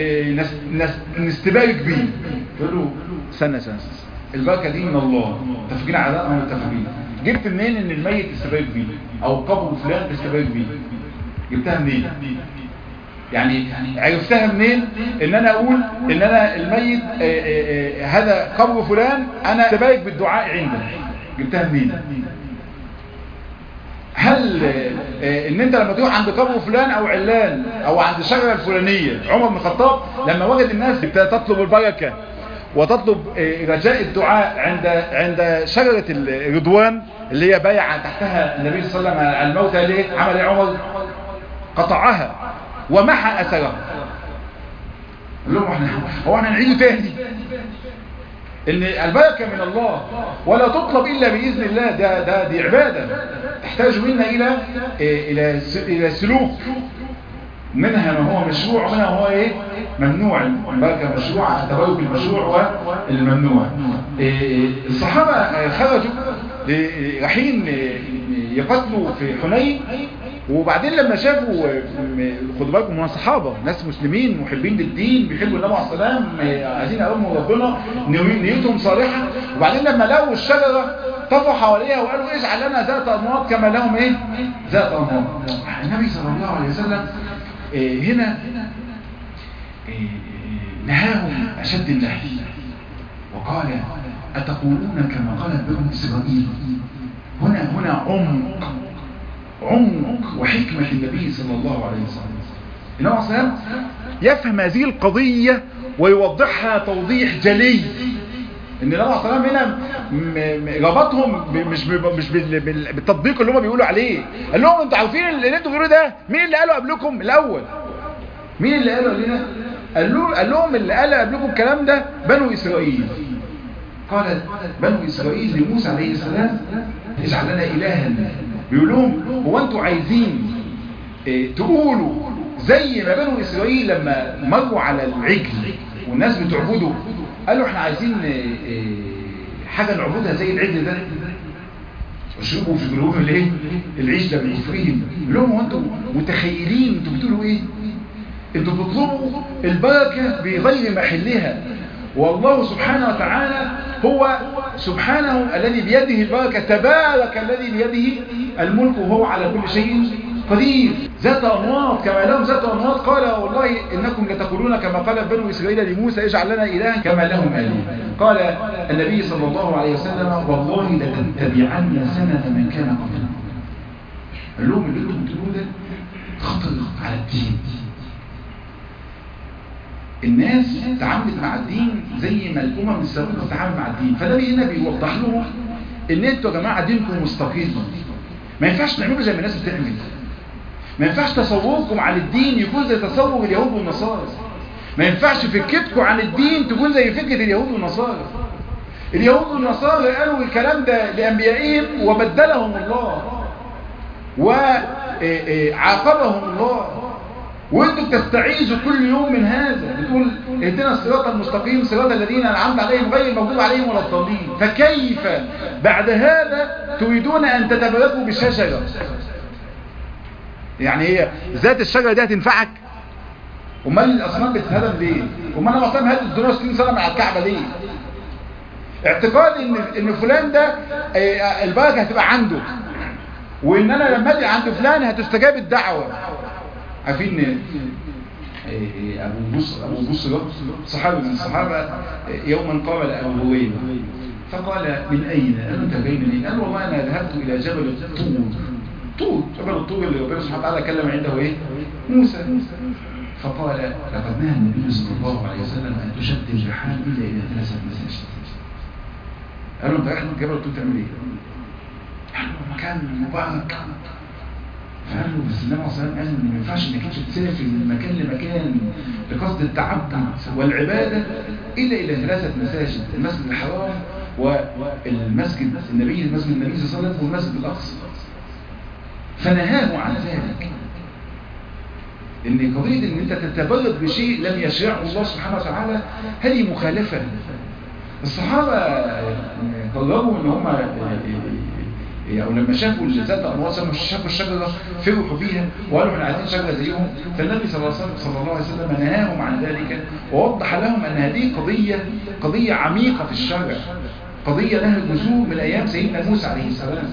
نستبارك بيه. يقول له سنة البركة دي من الله، متفقين على ده او متفقين؟ جبت منين ان الميت استبارك بيه او قبر فلان استبارك بيه؟ جبتها منين؟ يعني عرفتها منين ان انا اقول ان انا الميت هذا قبر فلان انا استبارك بالدعاء عنده؟ جبتها منين؟ هل ان انت لما تروح عند قبر فلان او علان او عند الشجره الفلانيه، عمر بن الخطاب لما وجد الناس تطلب البركه وتطلب رجاء الدعاء عند شجره الرضوان اللي هي بايع تحتها النبي صلى الله عليه وسلم على الموتى، ليه عمل ايه عمر؟ قطعها ومحى اثرها. قال لهم احنا نعيده تاني ان البركة من الله ولا تطلب الا باذن الله. دي عبادة تحتاج منا الى سلوك، منها ما هو مشروع ومنها ما هو ايه؟ ممنوع. البركة مشروع، التبرك المشروع والممنوع. الصحابة خرجوا رايحين يقتلوا في حنين، وبعدين لما شافوا، خدوا بالكم هم صحابة ناس مسلمين محبين للدين بيحبوا النبي عليه الصلاة والسلام عايزين يقوموا ربنا نيتهم صالحة، وبعدين لما لقوا الشجرة طفوا حواليها وقالوا اجعل لنا ذات انواط كما لهم ايه ذات انواط. النبي صلى الله عليه وسلم هنا نهاهم اشد النهي وقال اتقولون كما قالت بنو اسرائيل. هنا عمق وحكمة النبي صلى الله عليه وسلم. النبي صلى الله عليه وسلم يفهم هذه القضية ويوضحها توضيح جلي. ان النبي صلى الله عليه وسلم هنا ربطهم مش بالتطبيق اللي هم بيقولوا عليه. قال لهم انتوا عارفين اللي انتوا بيقولوا ده مين اللي قاله قبلكم الاول؟ مين اللي قاله لنا؟ قال لهم اللي قال قبلكم الكلام ده بنو اسرائيل. قال بنو اسرائيل لموسى عليه السلام اجعل لنا الها. بيقول لهم هو انتوا عايزين تقولوا زي ما بنو اسرائيل لما مروا على العجل والناس بتعبده قالوا احنا عايزين حاجة نعبدها زي العجل ده وشربوا في قلوبهم الايه العيش ده بكفرهم. بيقول لهم هو انتوا متخيلين انتوا بتقولوا ايه؟ انتوا بتطلبوا البركة بغير محلها، والله سبحانه وتعالى هو سبحانه الذي بيده البركة، تبارك الذي بيده الملك وهو على كل شيء قدير. ذات أنواط كما لهم ذات أنواط. قال والله إنكم لتقولون كما قال بنو إسرائيل لموسى اجعل لنا إلها كما لهم آله. قال النبي صلى الله عليه وسلم والله لتتبعن سنة من كان قبلنا. قال لهم اللي انتم بتقولوه ده خطر على الدين. الناس تعاملت مع الدين زي ما الأمم السابقة تتعامل مع الدين، فالنبي هنا بيوضح لهم ان انتوا يا جماعة دينكم مستقيم، ما ينفعش تعملوا زي ما الناس بتعمل، ما ينفعش تصوركم عن الدين يكون زي تصور اليهود والنصارى، ما ينفعش فكرتكم عن الدين تكون زي فكرة اليهود والنصارى. اليهود والنصارى قالوا الكلام ده لأنبيائهم وبدلهم الله وعاقبهم الله، وانتوا بتستعيذوا كل يوم من هذا، بتقول اهدنا الصراط المستقيم صراط الذين انعمت عليهم غير المغضوب عليهم ولا الضالين. فكيف بعد هذا تريدون ان تتبركوا بالشجره؟ يعني هي ذات الشجره دي هتنفعك؟ امال الاصنام بتتهدم ليه؟ امال انا اصلا هدد الدنيا 60 سنه مع الكعبه ليه؟ اعتقاد ان فلان ده البركه هتبقى عنده، وان انا لما اجي عند فلان هتستجاب الدعوه. عارفين ابو بصر صحابي من الصحابه يوما قابل ابو هريره فقال من اين انت جاي منين؟ قال والله انا ذهبت الى جبل طور جبل الطور اللي ربنا سبحانه وتعالى كلم عنده ايه موسى. فقال لقد نهى النبي صلى الله عليه وسلم ان تشد الرحال الا الى 3 مساجد. قالوا انت رايح جبل الطور تعمل ايه؟ قالوا مكان مبارك. فقال له بس النبي صلى الله عليه وسلم قال ان ما ينفعش انك انت تسافر من مكان لمكان لقصد التعبد والعباده الا الى 3 مساجد، المسجد الحرام والمسجد النبي المسجد النبي صلى الله عليه وسلم والمسجد الاقصى. فنهاه عن ذلك. ان قضيه ان انت تتبرك بشيء لم يشرعه الله سبحانه وتعالى هذه مخالفه. الصحابه قرروا ان هم او لما شافوا ذات انواط شافوا الشجره فرحوا بيها وقالوا احنا عايزين شجره زيهم. فالنبي صلى الله عليه وسلم نهاهم عن ذلك ووضح لهم ان هذه قضيه عميقه في الشرع، قضيه لها جذور من ايام سيدنا موسى عليه السلام،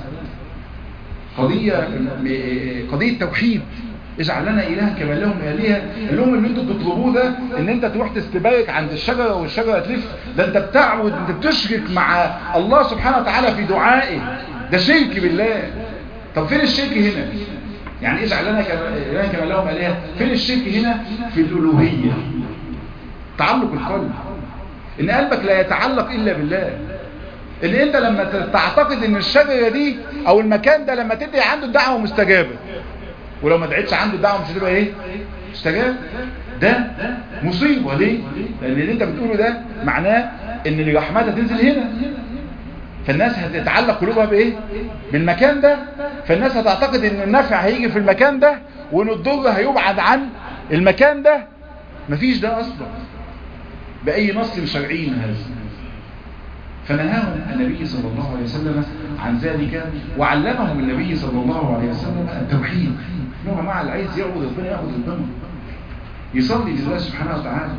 قضيه توحيد. اجعل لنا إلها كما لهم آلهة. اللهم اللي انتوا بتطلبوه ده ان انت تروح تستبارك عند الشجرة والشجرة تلف، ده انت بتعود، انت بتشرك مع الله سبحانه وتعالى في دعائه، ده شرك بالله. طب فين الشرك هنا؟ يعني اجعل لنا إلها كما لهم آلهة، فين الشرك هنا؟ في الألوهية، تعلق القلب، ان قلبك لا يتعلق إلا بالله. ان انت لما تعتقد ان الشجرة دي او المكان ده لما تدعي عنده الدعوة مستجابة، ولو ما دعيتش عنده الدعوه مش هتبقى ايه استجاب. ده مصيبه. ليه؟ لان اللي انت بتقوله ده معناه ان الرحمات هتنزل هنا، فالناس هتتعلق قلوبها بايه بالمكان ده، فالناس هتعتقد ان النفع هيجي في المكان ده وان الضر هيبعد عن المكان ده. مفيش ده اصلا باي نص شرعي هذا. فنهاهم النبي صلى الله عليه وسلم عن ذلك، وعلمهم النبي صلى الله عليه وسلم التوحيد. يا جماعه اللي عايز يعبد ربنا يعبد ربنا، يصلي لله سبحانه وتعالى.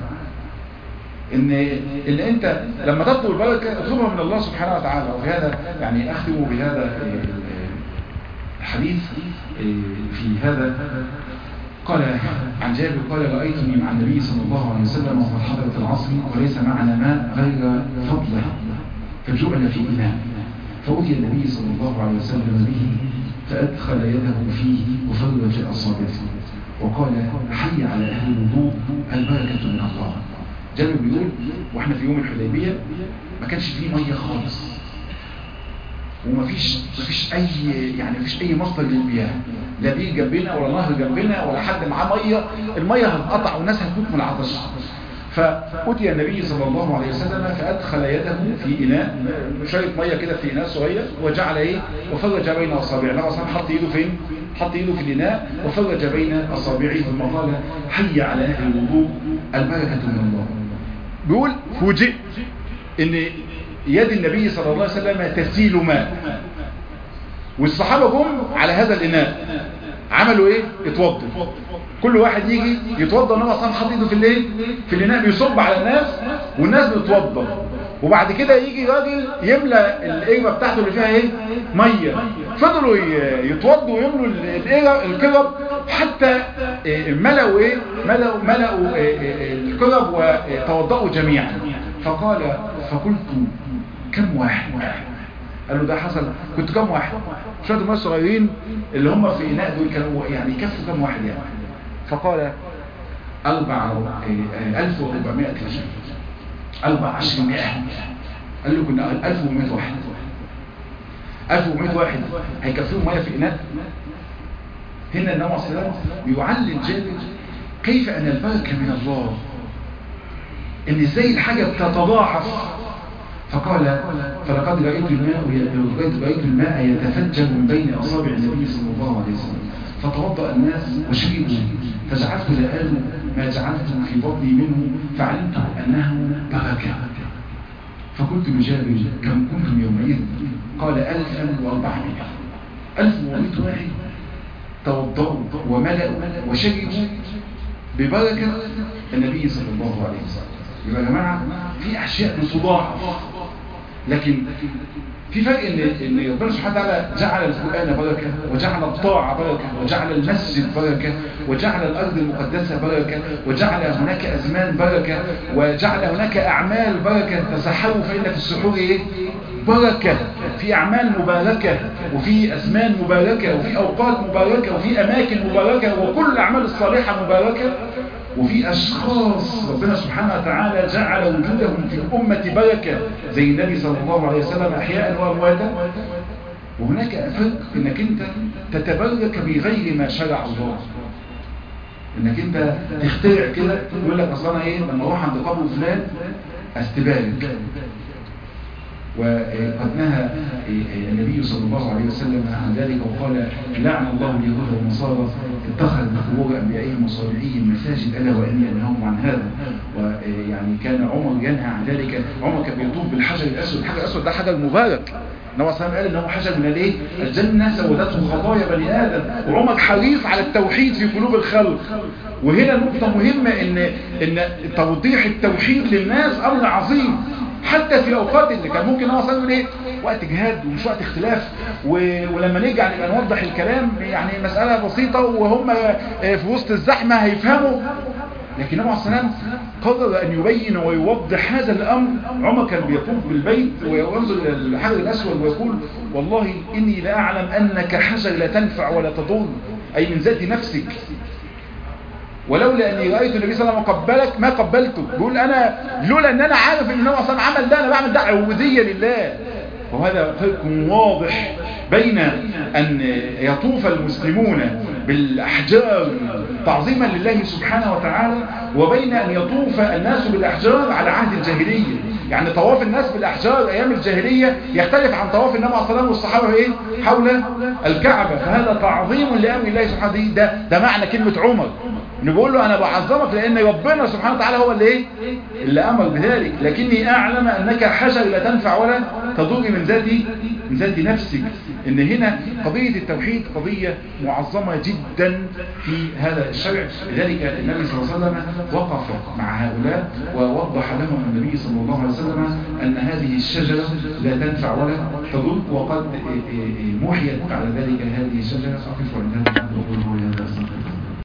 ان انت لما تطلب البركه اطلبها من الله سبحانه وتعالى. وفي هذا يعني اختم بهذا الحديث في هذا. قال عن جابر قال رأيتني مع النبي صلى الله عليه وسلم وقد حضرت العصر وليس معنا ماء غير فضله فجعل في إناء، فأتي النبي صلى الله عليه وسلم به فأدخل يده فيه وفرج أصابعه وقال حي على أهل الوضوء البركة من الله. جابر بيقول واحنا في يوم الحديبية ما كانش فيه مية خالص، ومفيش اي مصدر للمياه، لا بير جنبنا ولا نهر جنبنا ولا حد معاه ميه، الميه هتقطع والناس هتموت من العطش. فأتي النبي صلى الله عليه وسلم فأدخل يده في إناء، شوية ميه كده في إناء صغير، وجعل وفرج بين أصابعه. النبي صلى الله عليه وسلم حط ايده فين؟ حط ايده في الإناء وفرج بين أصابعه ثم قال حي على أهل الوضوء البركة من الله. بيقول فوجئ ان يد النبي صلى الله عليه وسلم تسيل ماء، والصحابة جم على هذا الإناء عملوا ايه؟ اتوضوا، كل واحد يجي يتوضى، النبي صلى الله عليه وسلم حط ايده في الإناء بيصب على الناس والناس بتتوضى، وبعد كده يجي راجل يملى القربة بتاعته اللي فيها ايه؟ ميه. فضلوا يتوضوا ويملوا القرب حتى ملأوا القرب وتوضأوا جميعا. فقلت كم واحد؟ قال له ده حصل كنت كم واحد؟ شوية الناس الصغيرين اللي هم في إناء دول كانوا يعني يكفوا كم واحد يعني؟ فقال 1400 رجل 1400. قال له كنا 1100 واحد. 1100 واحد هيكفيهم ميه في إناء؟ هنا النبي صلى الله عليه وسلم يعلم جابر كيف أن البركة من الله، ان ازاي الحاجة بتتضاعف. فقال فلقد رأيت الماء يتفجر من بين أصابع النبي صلى الله عليه وسلم فتوضأ الناس وشربوا، فجعلت لا آل ما جعلت في بطني منه فعلمت أنه بركة. فقلت لجابر كم كنتم يومئذ؟ قال 1400. 1400 واحد توضأوا وملأوا وشربوا ببركة النبي صلى الله عليه وسلم. يبقى يا جماعة في أشياء بتضاعف، لكن في فرق ان ربنا سبحانه وتعالى جعل القرآن بركة، وجعل الطاعة بركة، وجعل المسجد بركة، وجعل الأرض المقدسة بركة، وجعل هناك أزمان بركة، وجعل هناك أعمال بركة. تسحروا فإن في السحور ايه؟ بركة. في أعمال مباركة، وفي أزمان مباركة، وفي أوقات مباركة، وفي أماكن مباركة، وكل الأعمال الصالحة مباركة. وفي أشخاص ربنا سبحانه وتعالى جعل وجودهم في الأمة بركة زي النبي صلى الله عليه وسلم أحياء وأمواتا. وهناك فرق انك انت تتبرك بغير ما شرع الله، انك انت تخترع كده تقول لك اصلا ايه لما اروح عند قبر فلان استبارك. وقد نهى النبي صلى الله عليه وسلم عن ذلك وقال لعن الله اليهود والنصارى اتخذوا قبور انبيائهم وصالحيهم مساجد الا واني انهاهم عن هذا. ويعني كان عمر ينهى عن ذلك. عمر كان بيطوف بالحجر الاسود. الحجر الاسود ده حجر مبارك، النبي صلى الله عليه وسلم قال انه حجر من الايه؟ الجنه سودته خطايا بني ادم. وعمر حريص على التوحيد في قلوب الخلق. وهنا نقطه مهمه ان توضيح التوحيد للناس امر عظيم، حتى في الاوقات اللي كان ممكن هو صار ايه وقت جهاد ومش وقت اختلاف، ولما نرجع نبقى نوضح الكلام يعني مساله بسيطه وهم في وسط الزحمه هيفهموا. لكن النبي عليه الصلاه والسلام قرر ان يبين ويوضح هذا الامر. عمر كان بيطوف بالبيت وينظر للحجر الاسود ويقول والله اني لا اعلم انك حجر لا تنفع ولا تضر، اي من ذات نفسك، ولولا اني رايت النبي صلى الله عليه وسلم قبلك ما قبلته. بيقول انا لولا ان انا عارف ان النبي صلى الله عليه وسلم عمل ده انا بعمل ده عبوديه لله. وهذا فرق واضح بين ان يطوف المسلمون بالاحجار تعظيما لله سبحانه وتعالى، وبين ان يطوف الناس بالاحجار على عهد الجاهليه. يعني طواف الناس بالاحجار ايام الجاهليه يختلف عن طواف النبي عليه الصلاه والسلام والصحابه ايه حول الكعبه. فهذا تعظيم لامر الله سبحانه وتعالى. ده معنى كلمه عمر، انه بيقول له انا بعظمك لان ربنا سبحانه وتعالى هو اللي ايه اللي امر بذلك، لكني اعلم انك حجر لا تنفع ولا تضر من ذات نفسك. ان هنا قضية التوحيد قضية معظمة جدا في هذا الشرع. لذلك النبي صلى الله عليه وسلم وقف مع هؤلاء ووضح لهم النبي صلى الله عليه وسلم أن هذه الشجرة لا تنفع ولا تضر، وقد محيت بعد ذلك هذه الشجرة. أقف عند